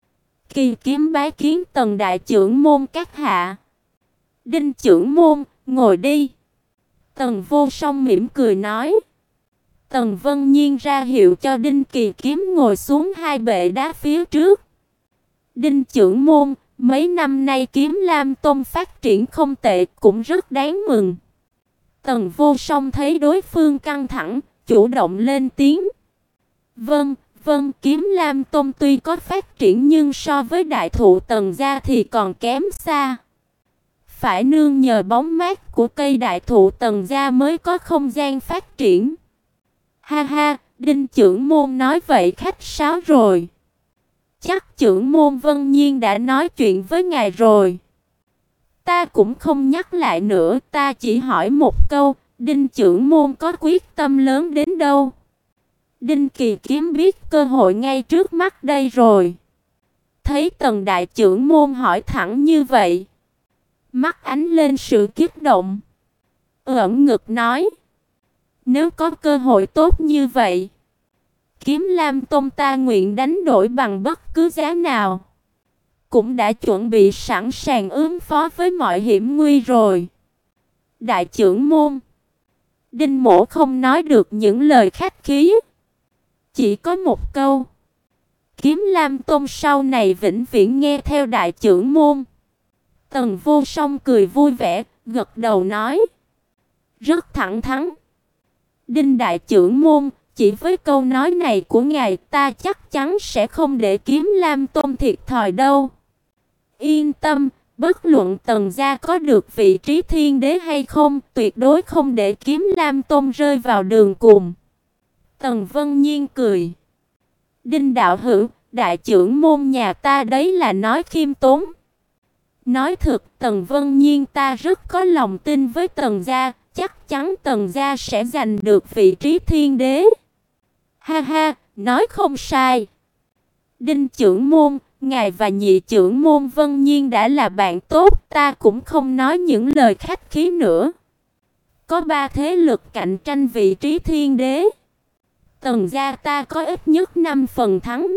[SPEAKER 1] Kỳ Kiếm bái kiến Tần đại trưởng môn các hạ. Đinh trưởng môn, ngồi đi. Tần Vô Song mỉm cười nói. Tần Vân Nhiên ra hiệu cho Đinh Kỳ Kiếm ngồi xuống hai bệ đá phía trước. Đinh trưởng môn, mấy năm nay Kiếm Lam Tông phát triển không tệ, cũng rất đáng mừng. Tần Vô Song thấy đối phương căng thẳng, chủ động lên tiếng. Vâng, vâng, Kiếm Lam Tông tuy có phát triển nhưng so với đại thụ Tần gia thì còn kém xa. Phải nương nhờ bóng mát của cây đại thụ Tần gia mới có không gian phát triển. Ha ha, Đinh trưởng môn nói vậy khách sáo rồi. Chắc trưởng môn Vân Nhiên đã nói chuyện với ngài rồi. Ta cũng không nhắc lại nữa, ta chỉ hỏi một câu, Đinh trưởng môn có quyết tâm lớn đến đâu? Đinh Kỳ Kiếm biết cơ hội ngay trước mắt đây rồi. Thấy Tần đại trưởng môn hỏi thẳng như vậy, mắt ánh lên sự kích động, ưỡn ngực nói: "Nếu có cơ hội tốt như vậy, Kiếm Lam Tông ta nguyện đánh đổi bằng bất cứ giá nào. Cũng đã chuẩn bị sẵn sàng ứng phó với mọi hiểm nguy rồi." Đại trưởng môn Đinh Mỗ không nói được những lời khách khí, chỉ có một câu: Kiếm Lam Tông sau này vĩnh viễn nghe theo đại trưởng môn. Tần Vô Song cười vui vẻ, gật đầu nói: "Rất thẳng thắn. Đinh đại trưởng môn, chỉ với câu nói này của ngài, ta chắc chắn sẽ không để Kiếm Lam Tông thiệt thòi đâu. Yên tâm, bất luận Tần gia có được vị trí thiên đế hay không, tuyệt đối không để Kiếm Lam Tông rơi vào đường cùng." Tần Vân Nhiên cười: "Đinh đạo hữu, đại trưởng môn nhà ta đấy là nói khiêm tốn. Nói thực, Tần Vân Nhiên ta rất có lòng tin với Tần gia, chắc chắn Tần gia sẽ giành được vị trí thiên đế." Ha ha, nói không sai. Đinh trưởng môn, ngài và nhị trưởng môn Vân Nhiên đã là bạn tốt, ta cũng không nói những lời khách khí nữa. Có ba thế lực cạnh tranh vị trí thiên đế. Tần gia ta có ít nhất năm phần thắng.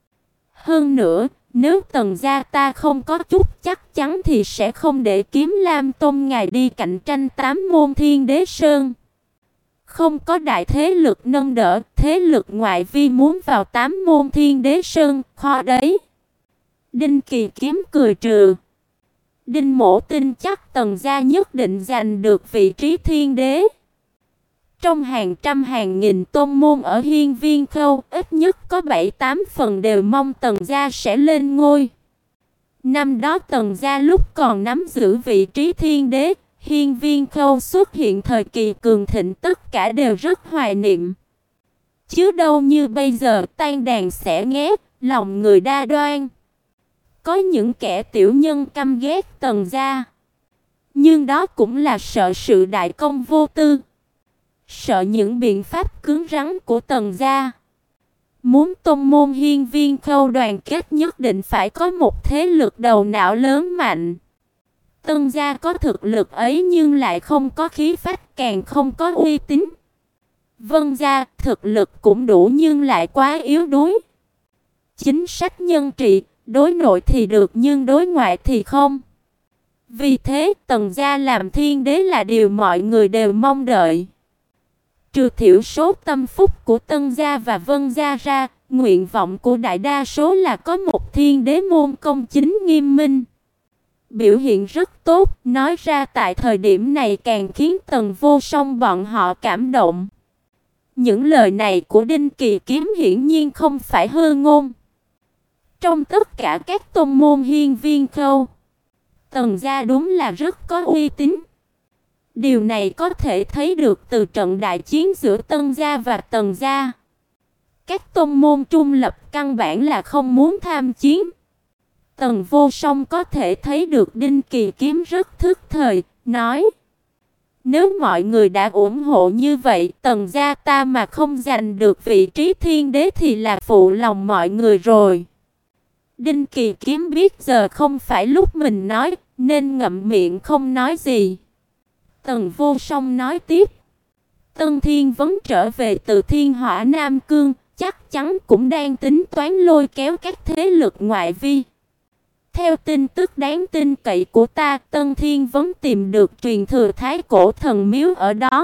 [SPEAKER 1] Hơn nữa, nếu Tần gia ta không có chút chắc chắn thì sẽ không để Kiếm Lam Tông ngài đi cạnh tranh tám môn thiên đế sơn. Không có đại thế lực nâng đỡ, thế lực ngoại vi muốn vào tám môn thiên đế sơn, khó đấy." Đinh Kỳ Kiếm cười trừ: "Đinh mỗ tin chắc Tần gia nhất định giành được vị trí thiên đế. Trong hàng trăm hàng nghìn tôn môn ở Hiên Viên Khâu, ít nhất có bảy tám phần đều mong Tần gia sẽ lên ngôi. Năm đó Tần gia lúc còn nắm giữ vị trí thiên đế, Hiên Viên Khâu xuất hiện thời kỳ cường thịnh, tất cả đều rất hoài niệm. Chứ đâu như bây giờ tan đàn xẻ nghé, lòng người đa đoan. Có những kẻ tiểu nhân căm ghét Tần gia, nhưng đó cũng là sợ sự đại công vô tư, sợ những biện pháp cứng rắn của Tần gia. Muốn tông môn Hiên Viên Khâu đoàn kết nhất định phải có một thế lực đầu não lớn mạnh. Tần gia có thực lực ấy nhưng lại không có khí phách, càng không có uy tín. Vân gia thực lực cũng đủ nhưng lại quá yếu đuối. chính sách nhân trị, đối nội thì được nhưng đối ngoại thì không. Vì thế, Tần gia làm thiên đế là điều mọi người đều mong đợi. Trừ thiểu số tâm phúc của Tân gia và Vân gia ra, nguyện vọng của đại đa số là có một thiên đế môn công chính nghiêm minh. Biểu hiện rất tốt, nói ra tại thời điểm này càng khiến Tần Vô Song bọn họ cảm động. Những lời này của Đinh Kỳ Kiếm hiển nhiên không phải hư ngôn. Trong tất cả các tôn môn hiên viên khâu, Tần gia đúng là rất có uy tín. Điều này có thể thấy được từ trận đại chiến giữa Tân gia và Tần gia. Các tôn môn trung lập căn bản là không muốn tham chiến. Tần Vô Song có thể thấy được Đinh Kỳ Kiếm rất thức thời, nói: nếu mọi người đã ủng hộ như vậy, Tần gia ta mà không giành được vị trí thiên đế thì là phụ lòng mọi người rồi. Đinh Kỳ Kiếm biết giờ không phải lúc mình nói, nên ngậm miệng không nói gì. Tần Vô Song nói tiếp: Tân Thiên Vấn trở về từ Thiên Hỏa Nam Cương, chắc chắn cũng đang tính toán lôi kéo các thế lực ngoại vi. Theo tin tức đáng tin cậy của ta, Tân Thiên Vấn tìm được truyền thừa Thái Cổ Thần Miếu ở đó.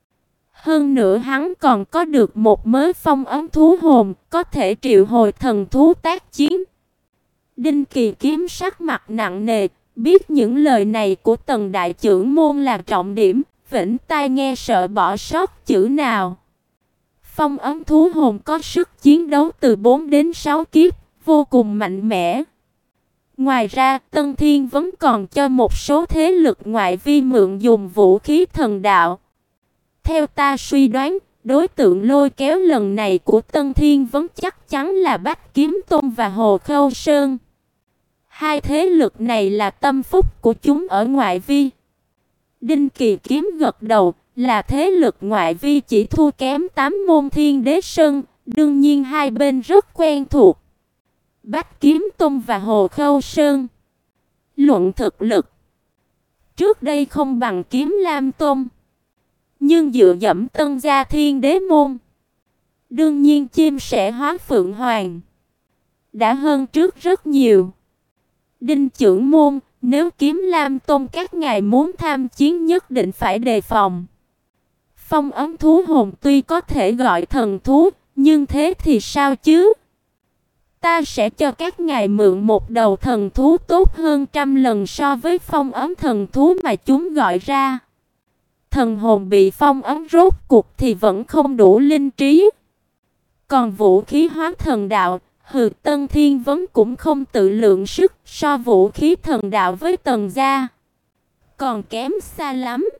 [SPEAKER 1] Hơn nữa hắn còn có được một mớ phong ấn thú hồn, có thể triệu hồi thần thú tác chiến. Đinh Kỳ Kiếm sắc mặt nặng nề, biết những lời này của Tần đại trưởng môn là trọng điểm, vĩnh tai nghe sợ bỏ sót chữ nào. Phong ấn thú hồn có sức chiến đấu từ bốn đến sáu kiếp, vô cùng mạnh mẽ. Ngoài ra, Tân Thiên vẫn còn cho một số thế lực ngoại vi mượn dùng vũ khí thần đạo. Theo ta suy đoán, đối tượng lôi kéo lần này của Tân Thiên vẫn chắc chắn là Bách Kiếm Tôn và Hồ Khâu Sơn. Hai thế lực này là tâm phúc của chúng ở ngoại vi. Đinh Kỳ Kiếm gật đầu, là thế lực ngoại vi chỉ thua kém tám môn Thiên Đế Sơn, đương nhiên hai bên rất quen thuộc. Bách Kiếm Tôn và Hồ Khâu Sơn, luận thực lực, trước đây không bằng Kiếm Lam Tôn, nhưng dựa dẫm Tân gia Thiên Đế môn, đương nhiên chim sẻ hóa phượng hoàng, đã hơn trước rất nhiều. Đinh trưởng môn, nếu Kiếm Lam Tôn các ngài muốn tham chiến nhất định phải đề phòng. Phong ấn thú hồn tuy có thể gọi thần thú, nhưng thế thì sao chứ? Ta sẽ cho các ngài mượn một đầu thần thú tốt hơn trăm lần so với phong ấn thần thú mà chúng gọi ra. Thần hồn bị phong ấn rốt cuộc thì vẫn không đủ linh trí. Còn vũ khí hóa thần đạo, hừ, Tân Thiên Vấn cũng không tự lượng sức, so vũ khí thần đạo với Tần gia còn kém xa lắm.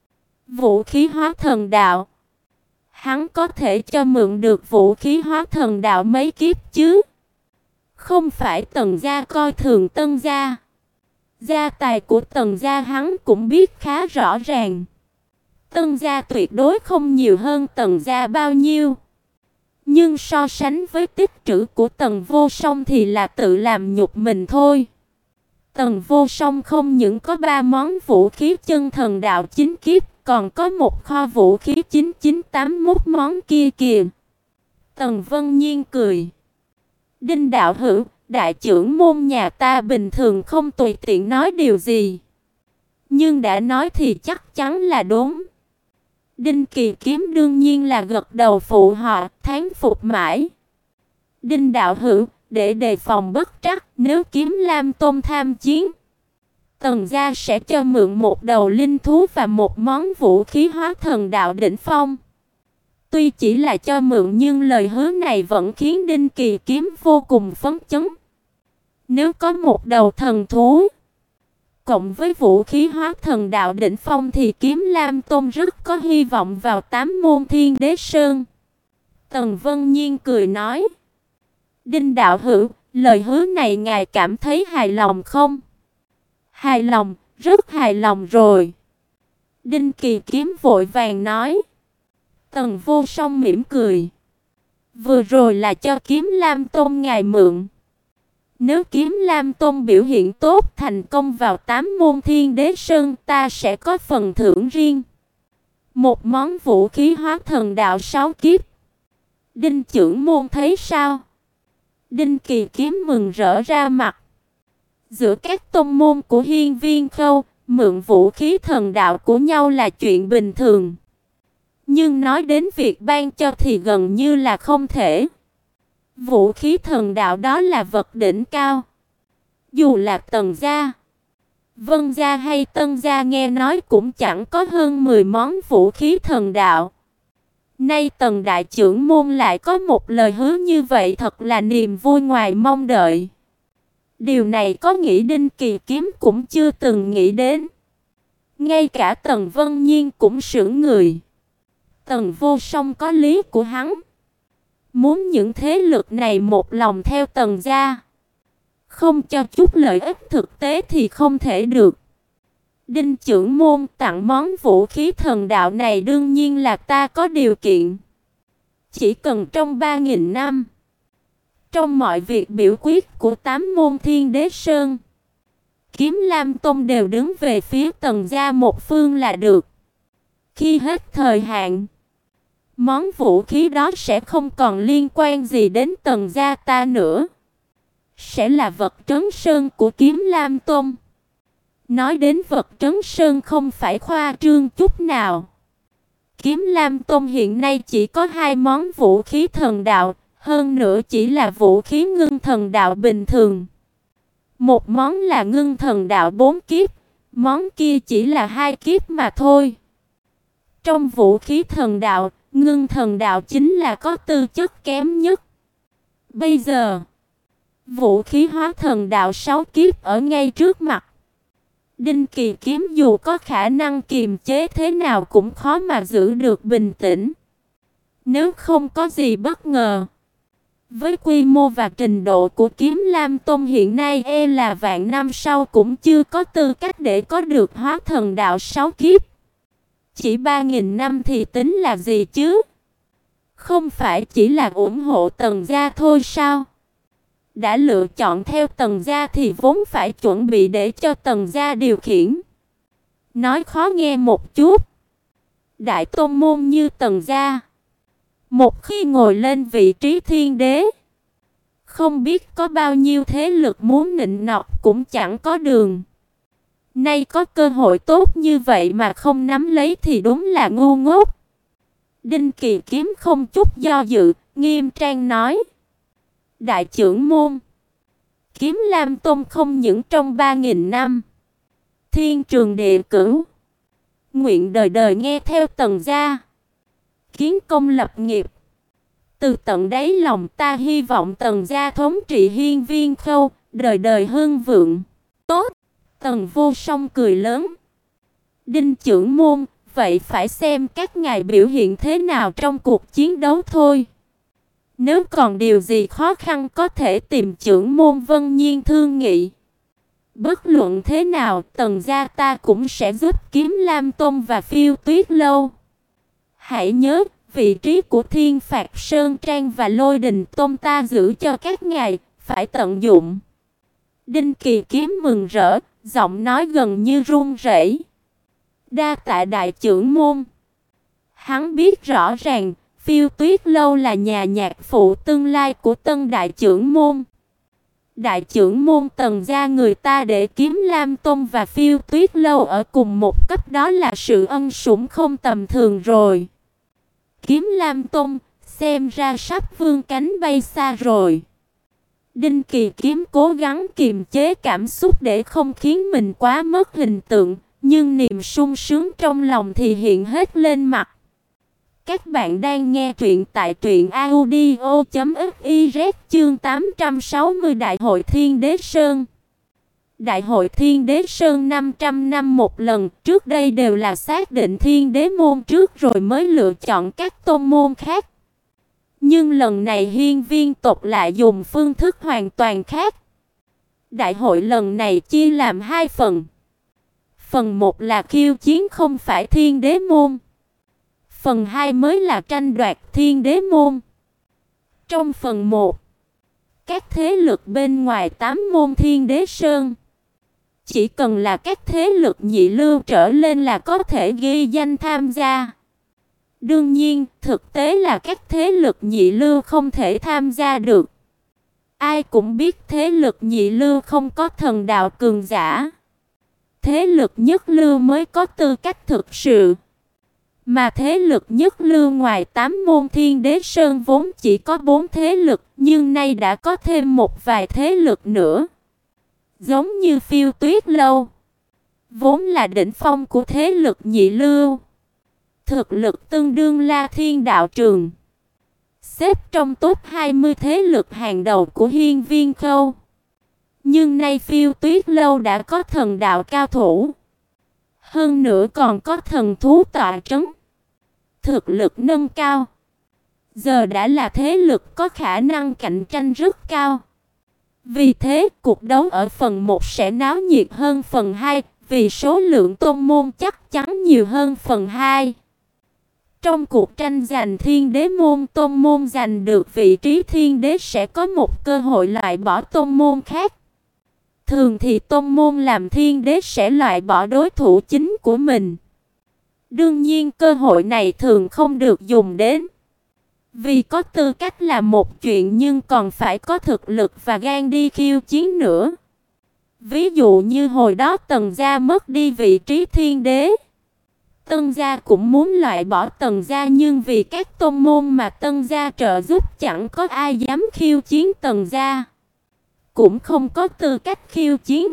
[SPEAKER 1] Vũ khí hóa thần đạo, hắn có thể cho mượn được vũ khí hóa thần đạo mấy kiếp chứ? Không phải Tần gia coi thường Tân gia. Gia tài của Tần gia hắn cũng biết khá rõ ràng. Tân gia tuyệt đối không nhiều hơn Tần gia bao nhiêu. Nhưng so sánh với tích trữ của Tần Vô Song thì là tự làm nhục mình thôi. Tần Vô Song không những có ba món vũ khí chân thần đạo chính kiếp, còn có một kho vũ khí chín chín tám mốt món kia kìa. Tần Vân Nhiên cười: Đinh đạo hữu, đại trưởng môn nhà ta bình thường không tùy tiện nói điều gì, nhưng đã nói thì chắc chắn là đúng. Đinh Kỳ Kiếm đương nhiên là gật đầu phụ họ, thán phục mãi. Đinh đạo hữu, để đề phòng bất trắc, nếu Kiếm Lam Tôn tham chiến, Tần gia sẽ cho mượn một đầu linh thú và một món vũ khí hóa thần đạo đỉnh phong. Tuy chỉ là cho mượn nhưng lời hứa này vẫn khiến Đinh Kỳ Kiếm vô cùng phấn chấn. Nếu có một đầu thần thú cộng với vũ khí hóa thần đạo đỉnh phong thì Kiếm Lam Tôn rất có hy vọng vào tám môn Thiên Đế Sơn. Tần Vân Nhiên cười nói: Đinh đạo hữu, lời hứa này ngài cảm thấy hài lòng không? Hài lòng, rất hài lòng rồi. Đinh Kỳ Kiếm vội vàng nói. Tần Vô Song mỉm cười: vừa rồi là cho Kiếm Lam Tôn ngài mượn. Nếu Kiếm Lam Tôn biểu hiện tốt, thành công vào tám môn Thiên Đế Sơn, ta sẽ có phần thưởng riêng. Một món vũ khí hóa thần đạo sáu kiếp. Đinh trưởng môn thấy sao? Đinh Kỳ Kiếm mừng rỡ ra mặt. Giữa các tông môn của Hiên Viên Khâu, mượn vũ khí thần đạo của nhau là chuyện bình thường. Nhưng nói đến việc ban cho thì gần như là không thể. Vũ khí thần đạo đó là vật đỉnh cao. Dù là Tần gia, Vân gia hay Tân gia nghe nói cũng chẳng có hơn mười món vũ khí thần đạo. Nay Tần đại trưởng môn lại có một lời hứa như vậy, thật là niềm vui ngoài mong đợi. Điều này có nghĩ Đinh Kỳ Kiếm cũng chưa từng nghĩ đến. Ngay cả Tần Vân Nhiên cũng sững người. Tần Vô Song có lý của hắn. Muốn những thế lực này một lòng theo Tần gia, không cho chút lợi ích thực tế thì không thể được. Đinh trưởng môn tặng món vũ khí thần đạo này đương nhiên là ta có điều kiện. Chỉ cần trong ba nghìn năm, trong mọi việc biểu quyết của tám môn Thiên Đế Sơn, Kiếm Lam Tông đều đứng về phía Tần gia một phương là được. Khi hết thời hạn, món vũ khí đó sẽ không còn liên quan gì đến Tần gia ta nữa, sẽ là vật trấn sơn của Kiếm Lam Tông. Nói đến vật trấn sơn không phải khoa trương chút nào. Kiếm Lam Tông hiện nay chỉ có hai món vũ khí thần đạo, hơn nữa chỉ là vũ khí ngưng thần đạo bình thường. Một món là ngưng thần đạo bốn kiếp, món kia chỉ là hai kiếp mà thôi. Trong vũ khí thần đạo, ngưng thần đạo chính là có tư chất kém nhất. Bây giờ, vũ khí hóa thần đạo sáu kiếp ở ngay trước mặt. Đinh Kỳ Kiếm dù có khả năng kiềm chế thế nào cũng khó mà giữ được bình tĩnh. Nếu không có gì bất ngờ, với quy mô và trình độ của Kiếm Lam Tông hiện nay, e là vạn năm sau cũng chưa có tư cách để có được hóa thần đạo sáu kiếp. Chỉ ba nghìn năm thì tính là gì chứ? Không phải chỉ là ủng hộ Tần gia thôi sao? Đã lựa chọn theo Tần gia thì vốn phải chuẩn bị để cho Tần gia điều khiển. Nói khó nghe một chút, đại tôn môn như Tần gia, một khi ngồi lên vị trí thiên đế, không biết có bao nhiêu thế lực muốn nịnh nọt cũng chẳng có đường. Nay có cơ hội tốt như vậy mà không nắm lấy thì đúng là ngu ngốc. Đinh Kỳ Kiếm không chút do dự, nghiêm trang nói: Đại trưởng môn, Kiếm Lam Tông không những trong ba nghìn năm, thiên trường địa cửu, nguyện đời đời nghe theo Tần gia, kiến công lập nghiệp. Từ tận đáy lòng ta hy vọng Tần gia thống trị Hiên Viên Khâu, đời đời hưng vượng. Tốt! Tần Vô Song cười lớn. Đinh trưởng môn, vậy phải xem các ngài biểu hiện thế nào trong cuộc chiến đấu thôi. Nếu còn điều gì khó khăn có thể tìm trưởng môn Vân Nhiên thương nghị. Bất luận thế nào, Tần gia ta cũng sẽ giúp Kiếm Lam Tông và Phiêu Tuyết Lâu. Hãy nhớ, vị trí của Thiên Phạt Sơn Trang và Lôi Đình Tông ta giữ cho các ngài, phải tận dụng. Đinh Kỳ Kiếm mừng rỡ, giọng nói gần như run rẩy. Đa tạ đại trưởng môn. Hắn biết rõ ràng, Phiêu Tuyết Lâu là nhà nhạc phụ tương lai của tân đại trưởng môn. Đại trưởng môn Tần gia người ta để Kiếm Lam Tông và Phiêu Tuyết Lâu ở cùng một cấp, đó là sự ân sủng không tầm thường rồi. Kiếm Lam Tông xem ra sắp vươn cánh bay xa rồi. Đinh Kỳ Kiếm cố gắng kiềm chế cảm xúc để không khiến mình quá mất hình tượng, nhưng niềm sung sướng trong lòng thì hiện hết lên mặt. Các bạn đang nghe truyện tại truyện audio chấm fiz, chương tám trăm sáu mươi Đại hội Thiên Đế Sơn. Đại hội Thiên Đế Sơn năm trăm năm một lần, trước đây đều là xác định Thiên Đế môn trước rồi mới lựa chọn các tôn môn khác. Nhưng lần này Hiên Viên tộc lại dùng phương thức hoàn toàn khác. Đại hội lần này chia làm hai phần. Phần một là khiêu chiến không phải Thiên Đế môn. Phần hai mới là tranh đoạt Thiên Đế môn. Trong phần một, các thế lực bên ngoài tám môn Thiên Đế Sơn, chỉ cần là các thế lực nhị lưu trở lên là có thể ghi danh tham gia. Đương nhiên, thực tế là các thế lực nhị lưu không thể tham gia được. Ai cũng biết thế lực nhị lưu không có thần đạo cường giả. Thế lực nhất lưu mới có tư cách thực sự. Mà thế lực nhất lưu ngoài tám môn Thiên Đế Sơn vốn chỉ có bốn thế lực, nhưng nay đã có thêm một vài thế lực nữa. Giống như Phiêu Tuyết Lâu, vốn là đỉnh phong của thế lực nhị lưu. Thực lực tương đương La Thiên Đạo Trường. Xếp trong top hai mươi thế lực hàng đầu của Hiên Viên Khâu. Nhưng nay Phiêu Tuyết Lâu đã có thần đạo cao thủ. Hơn nữa còn có thần thú tọa trấn. Thực lực nâng cao. Giờ đã là thế lực có khả năng cạnh tranh rất cao. Vì thế, cuộc đấu ở phần một sẽ náo nhiệt hơn phần hai, vì số lượng tôn môn chắc chắn nhiều hơn phần hai. Trong cuộc tranh giành thiên đế môn, tôn môn giành được vị trí thiên đế sẽ có một cơ hội loại bỏ tôn môn khác. Thường thì tôn môn làm thiên đế sẽ loại bỏ đối thủ chính của mình. Đương nhiên cơ hội này thường không được dùng đến. Vì có tư cách là một chuyện nhưng còn phải có thực lực và gan đi khiêu chiến nữa. Ví dụ như hồi đó Tần gia mất đi vị trí thiên đế. Tân gia cũng muốn loại bỏ Tần gia nhưng vì các tôn môn mà Tân gia trợ giúp chẳng có ai dám khiêu chiến Tần gia. Cũng không có tư cách khiêu chiến.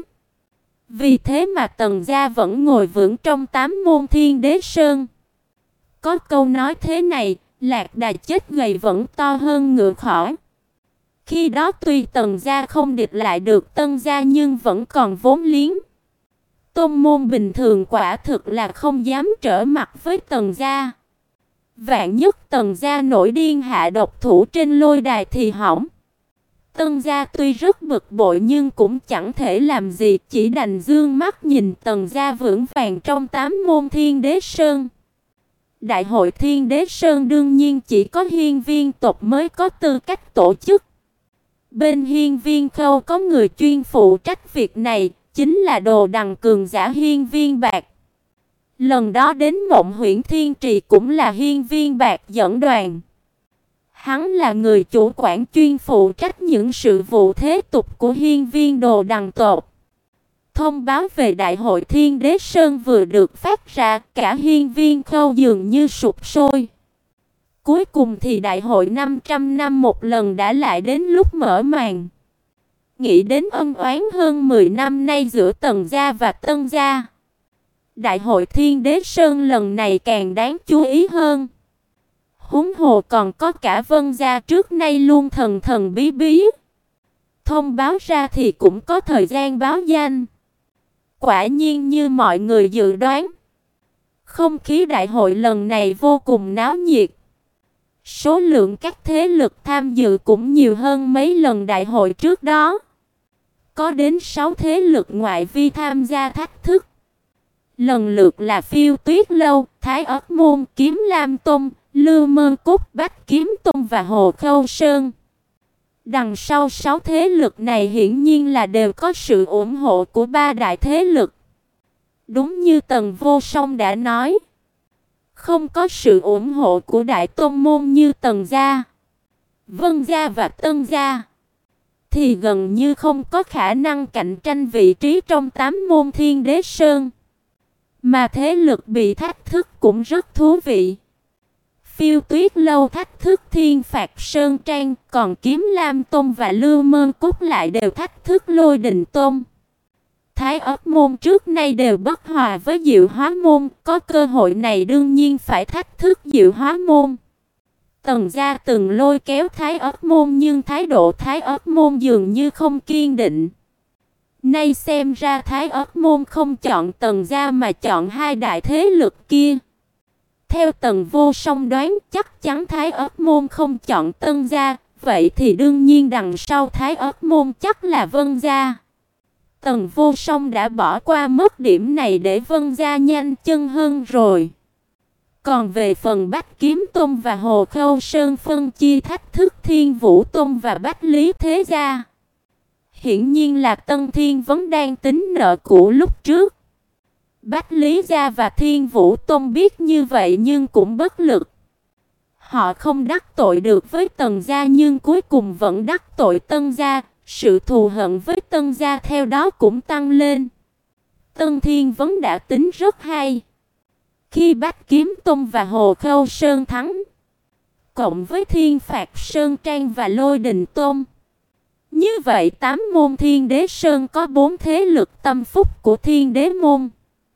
[SPEAKER 1] Vì thế mà Tần gia vẫn ngồi vững trong tám môn Thiên Đế Sơn. Có câu nói thế này, lạc đà chết gầy vẫn to hơn ngựa khỏi. Khi đó tuy Tần gia không địch lại được Tân gia nhưng vẫn còn vốn liếng. Tôn môn bình thường quả thực là không dám trở mặt với Tần gia. Vạn nhất Tần gia nổi điên hạ độc thủ trên lôi đài thì hỏng. Tân gia tuy rất bực bội nhưng cũng chẳng thể làm gì, chỉ đành dương mắt nhìn Tần gia vững vàng trong tám môn Thiên Đế Sơn. Đại hội Thiên Đế Sơn đương nhiên chỉ có Hiên Viên tộc mới có tư cách tổ chức. Bên Hiên Viên Khâu có người chuyên phụ trách việc này, chính là đồ đằng cường giả Hiên Viên Bạc. Lần đó đến Mộng Huyễn Thiên Trì cũng là Hiên Viên Bạc dẫn đoàn. Hắn là người chủ quản chuyên phụ trách những sự vụ thế tục của Hiên Viên đồ đằng tộc. Thông báo về Đại hội Thiên Đế Sơn vừa được phát ra, cả Hiên Viên Khâu dường như sụp sôi. Cuối cùng thì Đại hội năm trăm năm một lần đã lại đến lúc mở màn. Nghĩ đến ân oán hơn mười năm nay giữa Tần gia và Tân gia, Đại hội Thiên Đế Sơn lần này càng đáng chú ý hơn. Huống hồ còn có cả Vân gia trước nay luôn thần thần bí bí. Thông báo ra thì cũng có thời gian báo danh. Quả nhiên như mọi người dự đoán, không khí đại hội lần này vô cùng náo nhiệt. Số lượng các thế lực tham dự cũng nhiều hơn mấy lần đại hội trước đó. Có đến sáu thế lực ngoại vi tham gia thách thức. Lần lượt là Phiêu Tuyết Lâu, Thái Ất Môn, Kiếm Lam Tông, Lưu Mơ Cốt, Bách Kiếm Tông và Hồ Khâu Sơn. Đằng sau sáu thế lực này hiển nhiên là đều có sự ủng hộ của ba đại thế lực. Đúng như Tần Vô Song đã nói, không có sự ủng hộ của đại tôn môn như Tần gia, Vân gia và Tân gia, thì gần như không có khả năng cạnh tranh vị trí trong tám môn Thiên Đế Sơn. Mà thế lực bị thách thức cũng rất thú vị. Phiêu Tuyết Lâu thách thức Thiên Phạt Sơn Trang, còn Kiếm Lam Tông và Lưu Mơ Cốt lại đều thách thức Lôi Đình Tông. Thái Ất Môn trước nay đều bất hòa với Diệu Hóa Môn, có cơ hội này đương nhiên phải thách thức Diệu Hóa Môn. Tần gia từng lôi kéo Thái Ất Môn nhưng thái độ Thái Ất Môn dường như không kiên định. Nay xem ra Thái Ất Môn không chọn Tần gia mà chọn hai đại thế lực kia. Theo Tần Vô Song đoán, chắc chắn Thái Ất Môn không chọn Tân gia, vậy thì đương nhiên đằng sau Thái Ất Môn chắc là Vân gia. Tần Vô Song đã bỏ qua mất điểm này để Vân gia nhanh chân hơn rồi. Còn về phần Bách Kiếm Tông và Hồ Khâu Sơn phân chia thách thức Thiên Vũ Tông và Bách Lý Thế gia. Hiển nhiên là Tân Thiên vẫn đang tính nợ cũ lúc trước. Bách Lý gia và Thiên Vũ Tông biết như vậy nhưng cũng bất lực. Họ không đắc tội được với Tần gia nhưng cuối cùng vẫn đắc tội Tân gia, sự thù hận với Tân gia theo đó cũng tăng lên. Tân Thiên Vấn đã tính rất hay. Khi Bách Kiếm Tông và Hồ Khâu Sơn thắng, cộng với Thiên Phạt Sơn Trang và Lôi Đình Tông, như vậy tám môn Thiên Đế Sơn có bốn thế lực tâm phúc của Thiên Đế môn.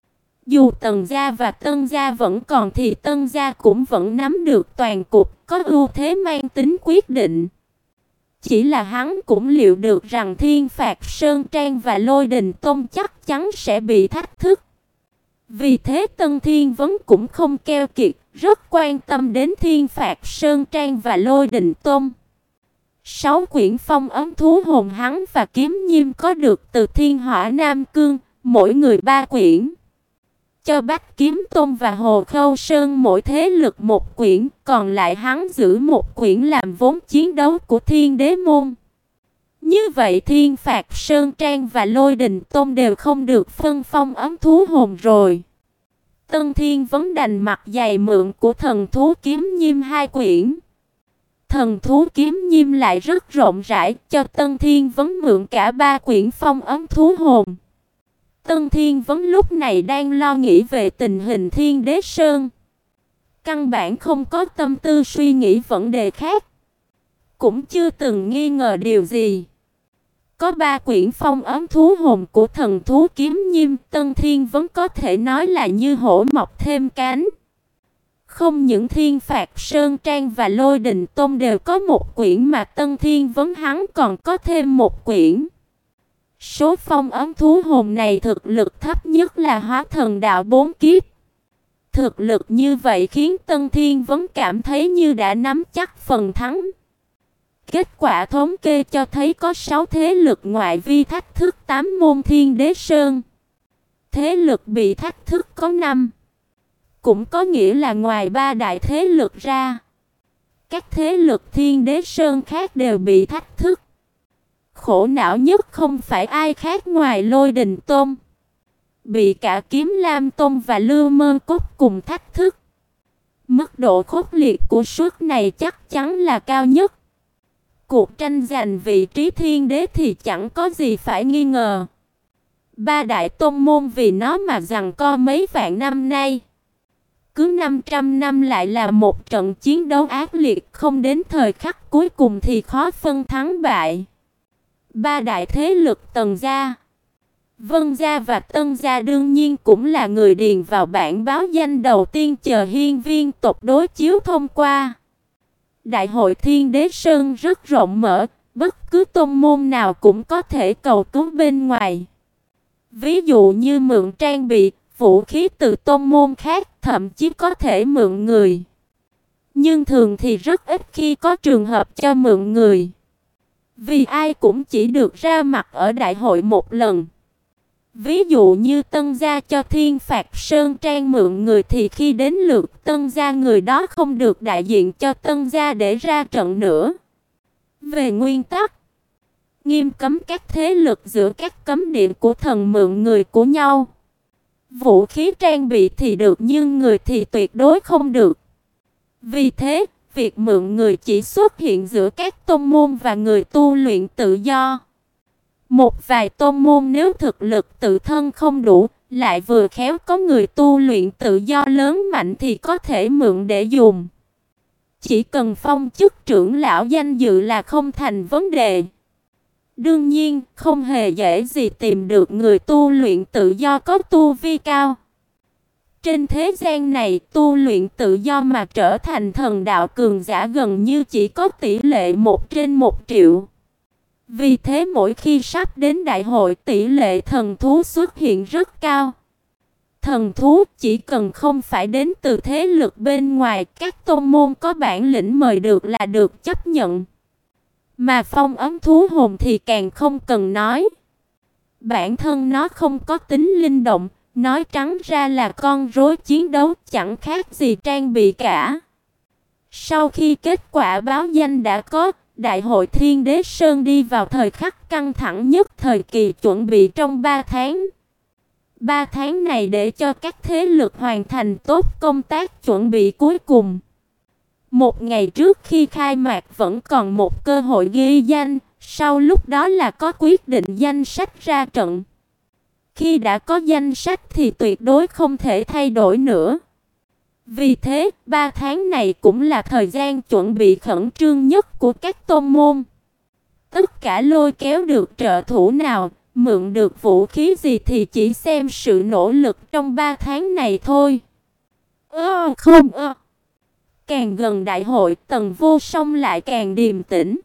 [SPEAKER 1] Dù Tần gia và Tân gia vẫn còn thì Tân gia cũng vẫn nắm được toàn cục, có ưu thế mang tính quyết định. Chỉ là hắn cũng liệu được rằng Thiên Phạt Sơn Trang và Lôi Đình Tông chắc chắn sẽ bị thách thức. Vì thế Tân Thiên Vấn cũng không keo kiệt, rất quan tâm đến Thiên Phạt Sơn Trang và Lôi Đình Tông. Sáu quyển phong ấn thú hồn hắn và Kiếm Nhiêm có được từ Thiên Hỏa Nam Cương, mỗi người ba quyển. Cho Bách Kiếm Tông và Hồ Khâu Sơn mỗi thế lực một quyển, còn lại hắn giữ một quyển làm vốn chiến đấu của Thiên Đế môn. Như vậy Thiên Phạt Sơn Trang và Lôi Đình Tông đều không được phân phong ấn thú hồn rồi. Tân Thiên Vấn đành mặt dày mượn của thần thú Kiếm Nhiêm hai quyển. Thần thú Kiếm Nhiêm lại rất rộng rãi, cho Tân Thiên Vấn mượn cả ba quyển phong ấn thú hồn. Tân Thiên Vấn lúc này đang lo nghĩ về tình hình Thiên Đế Sơn. Căn bản không có tâm tư suy nghĩ vấn đề khác. Cũng chưa từng nghi ngờ điều gì. Có ba quyển phong ấn thú hồn của thần thú Kiếm Nhiêm, Tân Thiên Vấn có thể nói là như hổ mọc thêm cánh. Không những Thiên Phạt Sơn Trang và Lôi Đình Tông đều có một quyển mà Tân Thiên Vấn hắn còn có thêm một quyển. Số phong ấn thú hồn này thực lực thấp nhất là hóa thần đạo bốn kiếp. Thực lực như vậy khiến Tân Thiên Vấn cảm thấy như đã nắm chắc phần thắng. Kết quả thống kê cho thấy có sáu thế lực ngoại vi thách thức tám môn Thiên Đế Sơn. Thế lực bị thách thức có năm. Cũng có nghĩa là ngoài ba đại thế lực ra, các thế lực Thiên Đế Sơn khác đều bị thách thức. Khổ não nhất không phải ai khác ngoài Lôi Đình Tông. Bị cả Kiếm Lam Tông và Lưu Mơ Cốt cùng thách thức. Mức độ khốc liệt của suất này chắc chắn là cao nhất. Cuộc tranh giành vị trí Thiên Đế thì chẳng có gì phải nghi ngờ. Ba đại tông môn vì nó mà giằng co mấy vạn năm nay. Cứ năm trăm năm lại là một trận chiến đấu ác liệt, không đến thời khắc cuối cùng thì khó phân thắng bại. Ba đại thế lực Tần gia, Vân gia và Tân gia đương nhiên cũng là người điền vào bảng báo danh đầu tiên chờ hiên viên tộc đối chiếu thông qua. Đại hội Thiên Đế Sơn rất rộng mở, bất cứ tôn môn nào cũng có thể cầu cứu bên ngoài. Ví dụ như mượn trang bị, vũ khí từ tôn môn khác, thậm chí có thể mượn người. Nhưng thường thì rất ít khi có trường hợp cho mượn người. Vì ai cũng chỉ được ra mặt ở đại hội một lần. Ví dụ như Tân gia cho Thiên Phạt Sơn Trang mượn người thì khi đến lượt Tân gia người đó không được đại diện cho Tân gia để ra trận nữa. Về nguyên tắc, nghiêm cấm các thế lực giữa các cấm địa của thần mượn người của nhau. Vũ khí trang bị thì được nhưng người thì tuyệt đối không được. Vì thế, việc mượn người chỉ xuất hiện giữa các tôn môn và người tu luyện tự do. Một vài tôn môn nếu thực lực tự thân không đủ, lại vừa khéo có người tu luyện tự do lớn mạnh thì có thể mượn để dùng. Chỉ cần phong chức trưởng lão danh dự là không thành vấn đề. Đương nhiên, không hề dễ gì tìm được người tu luyện tự do có tu vi cao. Trên thế gian này, tu luyện tự do mà trở thành thần đạo cường giả gần như chỉ có tỷ lệ một trên một triệu. Vì thế mỗi khi sắp đến đại hội, tỷ lệ thần thú xuất hiện rất cao. Thần thú chỉ cần không phải đến từ thế lực bên ngoài, các tôn môn có bản lĩnh mời được là được chấp nhận. Mà phong ấn thú hồn thì càng không cần nói. Bản thân nó không có tính linh động, nói trắng ra là con rối chiến đấu, chẳng khác gì trang bị cả. Sau khi kết quả báo danh đã có, Đại hội Thiên Đế Sơn đi vào thời khắc căng thẳng nhất thời kỳ chuẩn bị trong ba tháng. ba tháng này để cho các thế lực hoàn thành tốt công tác chuẩn bị cuối cùng. Một ngày trước khi khai mạc vẫn còn một cơ hội ghi danh, sau lúc đó là có quyết định danh sách ra trận. Khi đã có danh sách thì tuyệt đối không thể thay đổi nữa. Vì thế, ba tháng này cũng là thời gian chuẩn bị khẩn trương nhất của các tôn môn. Tất cả lôi kéo được trợ thủ nào, mượn được vũ khí gì thì chỉ xem sự nỗ lực trong ba tháng này thôi. Ơ không ơ. Càng gần đại hội, Tần Vô Song lại càng điềm tĩnh.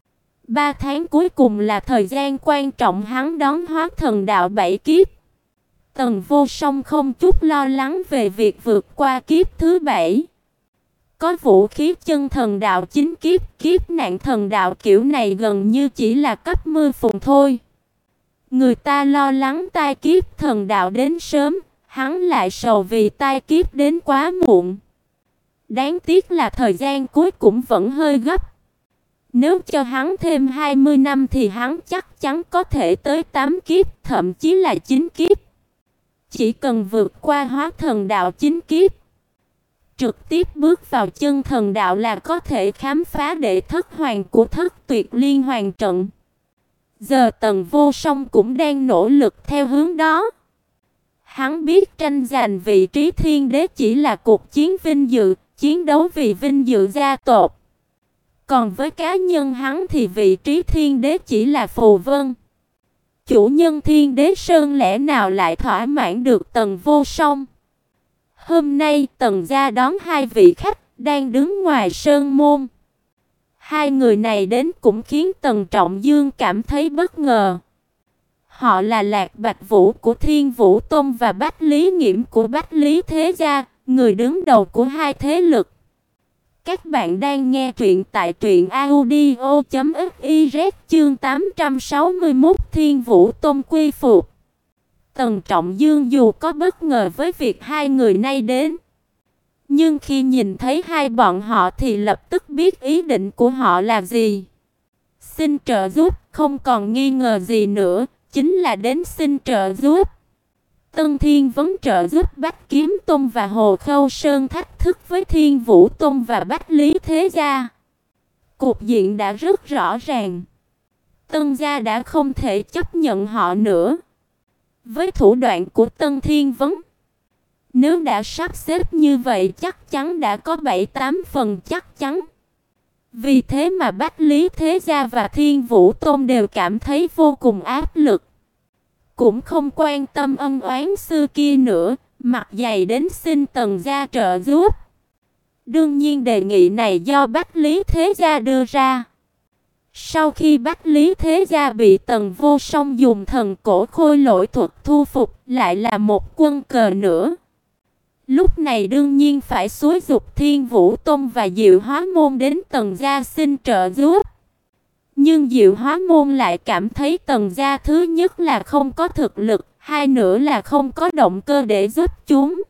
[SPEAKER 1] Ba tháng cuối cùng là thời gian quan trọng hắn đón hóa thần đạo bảy kiếp. Tần Vô Song không chút lo lắng về việc vượt qua kiếp thứ bảy. Có vũ khí chân thần đạo chín kiếp, kiếp nạn thần đạo kiểu này gần như chỉ là cấp mưa phùn thôi. Người ta lo lắng tai kiếp thần đạo đến sớm, hắn lại sầu vì tai kiếp đến quá muộn. Đáng tiếc là thời gian cuối cũng vẫn hơi gấp. Nếu cho hắn thêm hai mươi năm thì hắn chắc chắn có thể tới tám kiếp, thậm chí là chín kiếp. Chỉ cần vượt qua hóa thần đạo chín kiếp, trực tiếp bước vào chân thần đạo là có thể khám phá đệ thất hoàng của thất tuyệt liên hoàn trận. Giờ Tần Vô Song cũng đang nỗ lực theo hướng đó. Hắn biết tranh giành vị trí thiên đế chỉ là cuộc chiến vinh dự, chiến đấu vì vinh dự gia tộc. Còn với cá nhân hắn thì vị trí thiên đế chỉ là phù vân. Chủ nhân Thiên Đế Sơn lẽ nào lại thỏa mãn được Tần Vô Song? Hôm nay Tần gia đón hai vị khách đang đứng ngoài sơn môn. Hai người này đến cũng khiến Tần Trọng Dương cảm thấy bất ngờ. Họ là Lạc Bạch Vũ của Thiên Vũ Tông và Bách Lý Nghiễm của Bách Lý Thế Gia, người đứng đầu của hai thế lực. Các bạn đang nghe truyện tại truyện audio chấm fiz chương tám trăm sáu mươi mốt Thiên Vũ Tông quy phục. Tần Trọng Dương dù có bất ngờ với việc hai người nay đến, nhưng khi nhìn thấy hai bọn họ thì lập tức biết ý định của họ là gì. Xin trợ giúp, không còn nghi ngờ gì nữa, chính là đến xin trợ giúp. Tân Thiên Vấn trợ giúp Bách Kiếm Tông và Hồ Khâu Sơn thách thức với Thiên Vũ Tông và Bách Lý Thế Gia. Cục diện đã rất rõ ràng. Tân gia đã không thể chấp nhận họ nữa. Với thủ đoạn của Tân Thiên Vấn, nếu đã sắp xếp như vậy chắc chắn đã có bảy tám phần chắc chắn. Vì thế mà Bách Lý Thế Gia và Thiên Vũ Tông đều cảm thấy vô cùng áp lực. Cũng không quan tâm ân oán xưa kia nữa, mặt dày đến xin Tần gia trợ giúp. Đương nhiên đề nghị này do Bách Lý Thế Gia đưa ra. Sau khi Bách Lý Thế Gia bị Tần Vô Song dùng thần cổ khôi lỗi thuật thu phục, lại là một quân cờ nữa. Lúc này đương nhiên phải xúi giục Thiên Vũ Tông và Diệu Hóa Môn đến Tần gia xin trợ giúp. Nhưng Diệu Hóa Môn lại cảm thấy Tần gia thứ nhất là không có thực lực, hai nữa là không có động cơ để giúp chúng.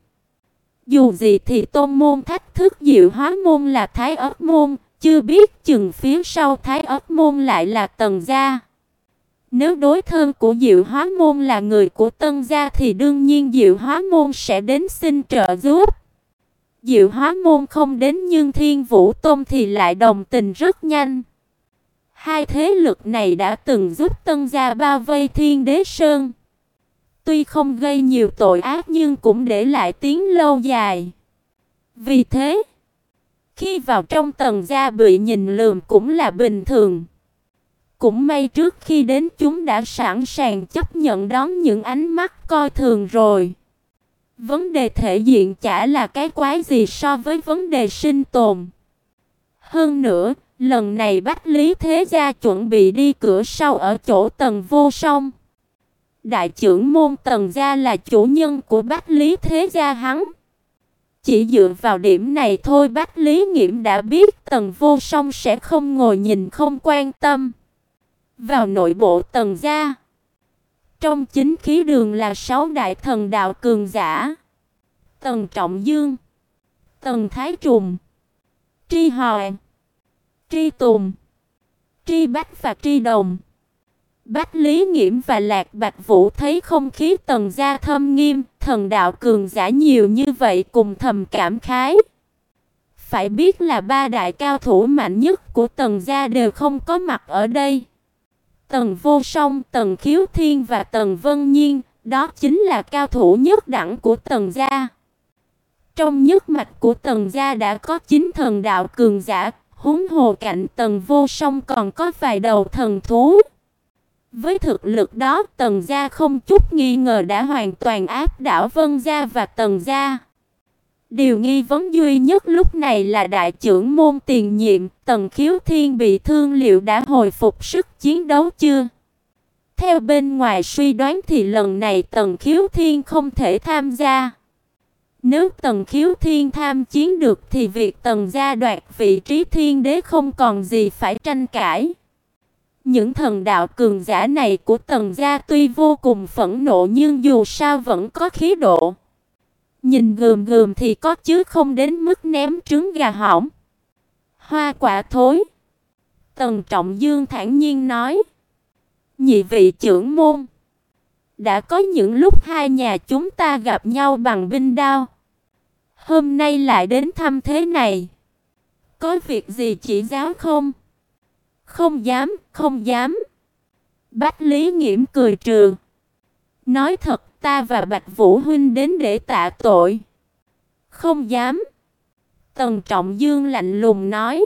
[SPEAKER 1] Dù gì thì tôn môn thách thức Diệu Hóa Môn là Thái Ất Môn, chưa biết chừng phía sau Thái Ất Môn lại là Tần gia. Nếu đối thân của Diệu Hóa Môn là người của Tân gia thì đương nhiên Diệu Hóa Môn sẽ đến xin trợ giúp. Diệu Hóa Môn không đến nhưng Thiên Vũ Tông thì lại đồng tình rất nhanh. Hai thế lực này đã từng giúp Tân gia bao vây Thiên Đế Sơn. Tuy không gây nhiều tội ác nhưng cũng để lại tiếng lâu dài. Vì thế, khi vào trong Tần gia bị nhìn lườm cũng là bình thường. Cũng may trước khi đến chúng đã sẵn sàng chấp nhận đón những ánh mắt coi thường rồi. Vấn đề thể diện chả là cái quái gì so với vấn đề sinh tồn. Hơn nữa, lần này Bách Lý Thế Gia chuẩn bị đi cửa sau ở chỗ Tần Vô Song. Đại trưởng môn Tần gia là chủ nhân của Bách Lý Thế Gia hắn. Chỉ dựa vào điểm này thôi Bách Lý Nghiễm đã biết Tần Vô Song sẽ không ngồi nhìn không quan tâm. Vào nội bộ Tần gia, trong chính khí đường là sáu đại thần đạo cường giả: Tần Trọng Dương, Tần Thái Trùng, Tri Hoàng, Tri Tùng, Tri Bách và Tri Đồng. Bách Lý Nghiễm và Lạc Bạch Vũ thấy không khí Tần gia thâm nghiêm, thần đạo cường giả nhiều như vậy cùng thầm cảm khái. phải biết là ba đại cao thủ mạnh nhất của Tần gia đều không có mặt ở đây. Tần Vô Song, Tần Khiếu Thiên và Tần Vân Nhiên, đó chính là cao thủ nhất đẳng của Tần gia. Trong nhất mạch của Tần gia đã có chín thần đạo cường giả, huống hồ cạnh Tần Vô Song còn có vài đầu thần thú. Với thực lực đó, Tần gia không chút nghi ngờ đã hoàn toàn áp đảo Vân gia và Tần gia. Điều nghi vấn duy nhất lúc này là đại trưởng môn tiền nhiệm Tần Khiếu Thiên bị thương, liệu đã hồi phục sức chiến đấu chưa? Theo bên ngoài suy đoán thì lần này Tần Khiếu Thiên không thể tham gia. Nếu Tần Khiếu Thiên tham chiến được thì việc Tần gia đoạt vị trí thiên đế không còn gì phải tranh cãi. Những thần đạo cường giả này của Tần gia tuy vô cùng phẫn nộ nhưng dù sao vẫn có khí độ. Nhìn gườm gườm thì có chứ không đến mức ném trứng gà hỏng. Hoa quả thối. Tần Trọng Dương thản nhiên nói. Nhị vị trưởng môn. Đã có những lúc hai nhà chúng ta gặp nhau bằng binh đao. Hôm nay lại đến thăm thế này. Có việc gì chỉ giáo không? Không dám, không dám. Bách Lý Nghiễm cười trừ. Nói thật, ta và Bạch Vũ huynh đến để tạ tội. Không dám. Tần Trọng Dương lạnh lùng nói.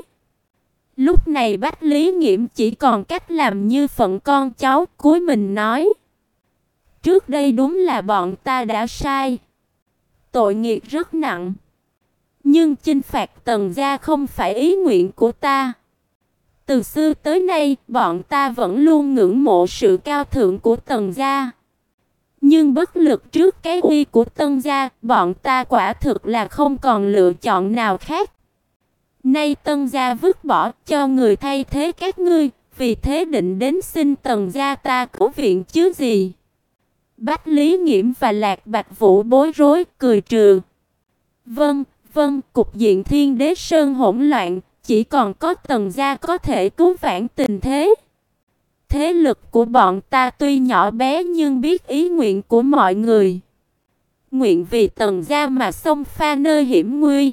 [SPEAKER 1] Lúc này Bách Lý Nghiễm chỉ còn cách làm như phận con cháu, cúi mình nói. Trước đây đúng là bọn ta đã sai. Tội nghiệp rất nặng. Nhưng chinh phạt Tần gia không phải ý nguyện của ta. Từ xưa tới nay, bọn ta vẫn luôn ngưỡng mộ sự cao thượng của Tần gia. Nhưng bất lực trước cái uy của Tần gia, bọn ta quả thực là không còn lựa chọn nào khác. Nay Tần gia vứt bỏ cho người thay thế các ngươi, vì thế định đến xin Tần gia ta cứu viện chứ gì. Bách Lý Nghiễm và Lạc Bạch Vũ bối rối, cười trừ. Vâng, vâng, cục diện Thiên Đế Sơn hỗn loạn, chỉ còn có Tần gia có thể cứu vãn tình thế. Thế lực của bọn ta tuy nhỏ bé nhưng biết ý nguyện của mọi người. Nguyện vì Tần gia mà xông pha nơi hiểm nguy.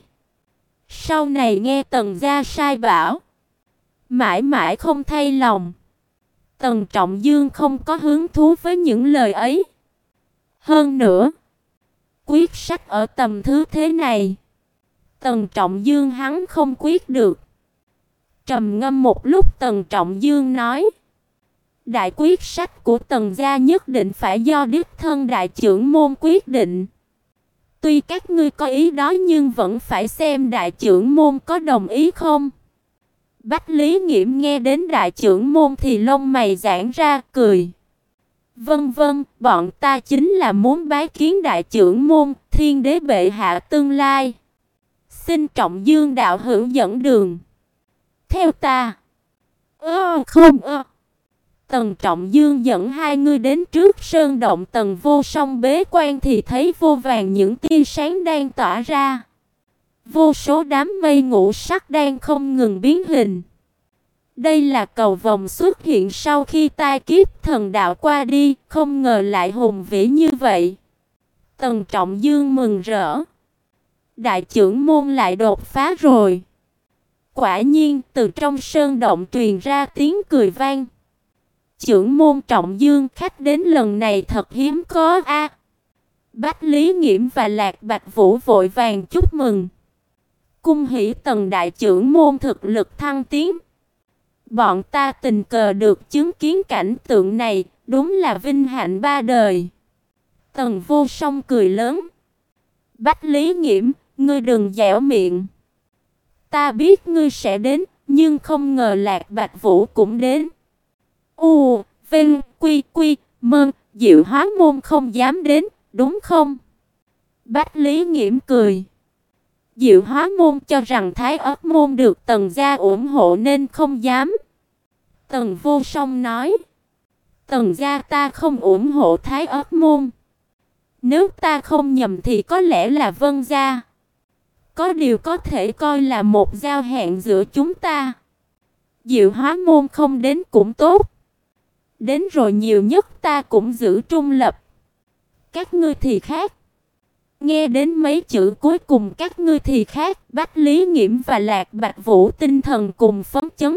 [SPEAKER 1] Sau này nghe Tần gia sai bảo, mãi mãi không thay lòng. Tần Trọng Dương không có hứng thú với những lời ấy. Hơn nữa, quyết sách ở tầm thứ thế này, Tần Trọng Dương hắn không quyết được. Trầm ngâm một lúc, Tần Trọng Dương nói. Đại quyết sách của Tần gia nhất định phải do đích thân đại trưởng môn quyết định. Tuy các ngươi có ý đó nhưng vẫn phải xem đại trưởng môn có đồng ý không. Bách Lý Nghiễm nghe đến đại trưởng môn thì lông mày giãn ra, cười. Vân vân, bọn ta chính là muốn bái kiến đại trưởng môn, Thiên Đế bệ hạ tương lai. Xin Trọng Dương đạo hữu dẫn đường. Theo ta. Ơ không ơ. Tần Trọng Dương dẫn hai người đến trước sơn động Tần Vô Song bế quan thì thấy vô vàn những tia sáng đang tỏa ra. Vô số đám mây ngũ sắc đang không ngừng biến hình. Đây là cầu vồng xuất hiện sau khi tai kiếp thần đạo qua đi, không ngờ lại hùng vĩ như vậy. Tần Trọng Dương mừng rỡ. Đại trưởng môn lại đột phá rồi. Quả nhiên, từ trong sơn động truyền ra tiếng cười vang. Trưởng môn Trọng Dương, khách đến lần này thật hiếm có a. Bách Lý Nghiễm và Lạc Bạch Vũ vội vàng chúc mừng. Cung hỷ Tần đại trưởng môn thực lực thăng tiến. Bọn ta tình cờ được chứng kiến cảnh tượng này, đúng là vinh hạnh ba đời. Tần Vô Song cười lớn. Bách Lý Nghiễm, ngươi đừng dẻo miệng. Ta biết ngươi sẽ đến, nhưng không ngờ Lạc Bạch Vũ cũng đến. U, Vinh, Quy, Quy, Mơ, Diệu Hóa môn không dám đến, đúng không? Bách Lý Nghiễm cười. Diệu Hóa môn cho rằng Thái Ất môn được Tần gia ủng hộ nên không dám. Tần Vô Song nói. Tần gia ta không ủng hộ Thái Ất môn. Nếu ta không nhầm thì có lẽ là Vân gia. Có điều có thể coi là một giao hẹn giữa chúng ta. Diệu Hóa môn không đến cũng tốt. Đến rồi nhiều nhất ta cũng giữ trung lập. Các ngươi thì khác. Nghe đến mấy chữ cuối cùng các ngươi thì khác, Bách Lý Nghiễm và Lạc Bạch Vũ tinh thần cùng phấn chấn.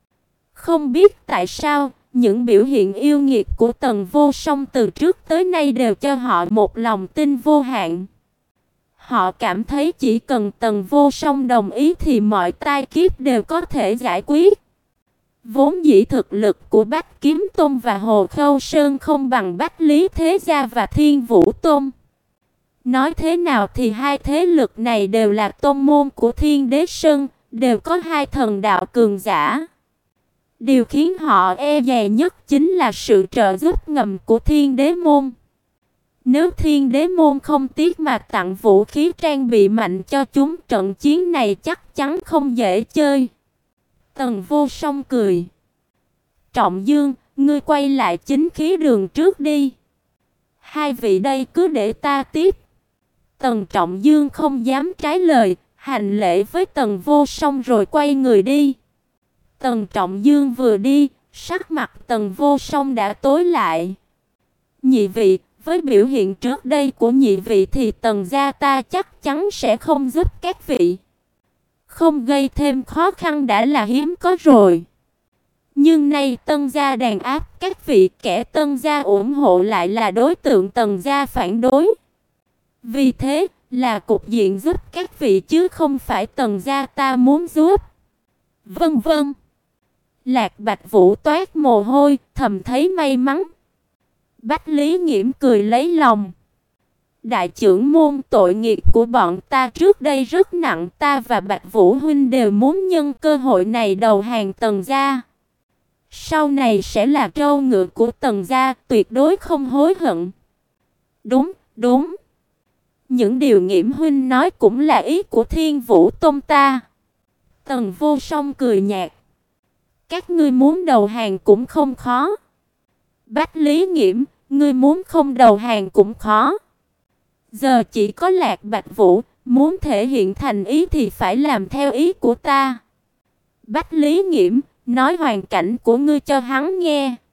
[SPEAKER 1] Không biết tại sao, những biểu hiện yêu nghiệt của Tần Vô Song từ trước tới nay đều cho họ một lòng tin vô hạn. Họ cảm thấy chỉ cần Tần Vô Song đồng ý thì mọi tai kiếp đều có thể giải quyết. Vốn dĩ thực lực của Bách Kiếm Tôn và Hồ Khâu Sơn không bằng Bách Lý Thế Gia và Thiên Vũ Tôn. Nói thế nào thì hai thế lực này đều là tôn môn của Thiên Đế Sơn, đều có hai thần đạo cường giả. Điều khiến họ e dè nhất chính là sự trợ giúp ngầm của Thiên Đế môn. Nếu Thiên Đế môn không tiếc mà tặng vũ khí trang bị mạnh cho chúng, trận chiến này chắc chắn không dễ chơi. Tần Vô Song cười. Trọng Dương, ngươi quay lại chính khí đường trước đi. Hai vị đây cứ để ta tiếp. Tần Trọng Dương không dám trái lời, hành lễ với Tần Vô Song rồi quay người đi. Tần Trọng Dương vừa đi, sắc mặt Tần Vô Song đã tối lại. Nhị vị, với biểu hiện trước đây của nhị vị thì Tần gia ta chắc chắn sẽ không giúp các vị. Không gây thêm khó khăn đã là hiếm có rồi. Nhưng nay Tần gia đàn áp các vị, kẻ Tần gia ủng hộ lại là đối tượng Tần gia phản đối. Vì thế, là cục diện giúp các vị chứ không phải Tần gia ta muốn giúp. Vân vân. Lạc Bạch Vũ toát mồ hôi, thầm thấy may mắn. Bách Lý Nghiễm cười lấy lòng. Đại trưởng môn, tội nghiệp của bọn ta trước đây rất nặng, ta và Bạch Vũ huynh đều muốn nhân cơ hội này đầu hàng Tần gia. Sau này sẽ là trâu ngựa của Tần gia, tuyệt đối không hối hận. Đúng, đúng. Những điều Nghiễm huynh nói cũng là ý của Thiên Vũ Tôn ta. Tần Vô Song cười nhạt. Các ngươi muốn đầu hàng cũng không khó. Bách Lý Nghiễm, ngươi muốn không đầu hàng cũng khó. Giờ chỉ có Lạc Bạch Vũ, muốn thể hiện thành ý thì phải làm theo ý của ta. Bách Lý Nghiễm, nói hoàn cảnh của ngươi cho hắn nghe.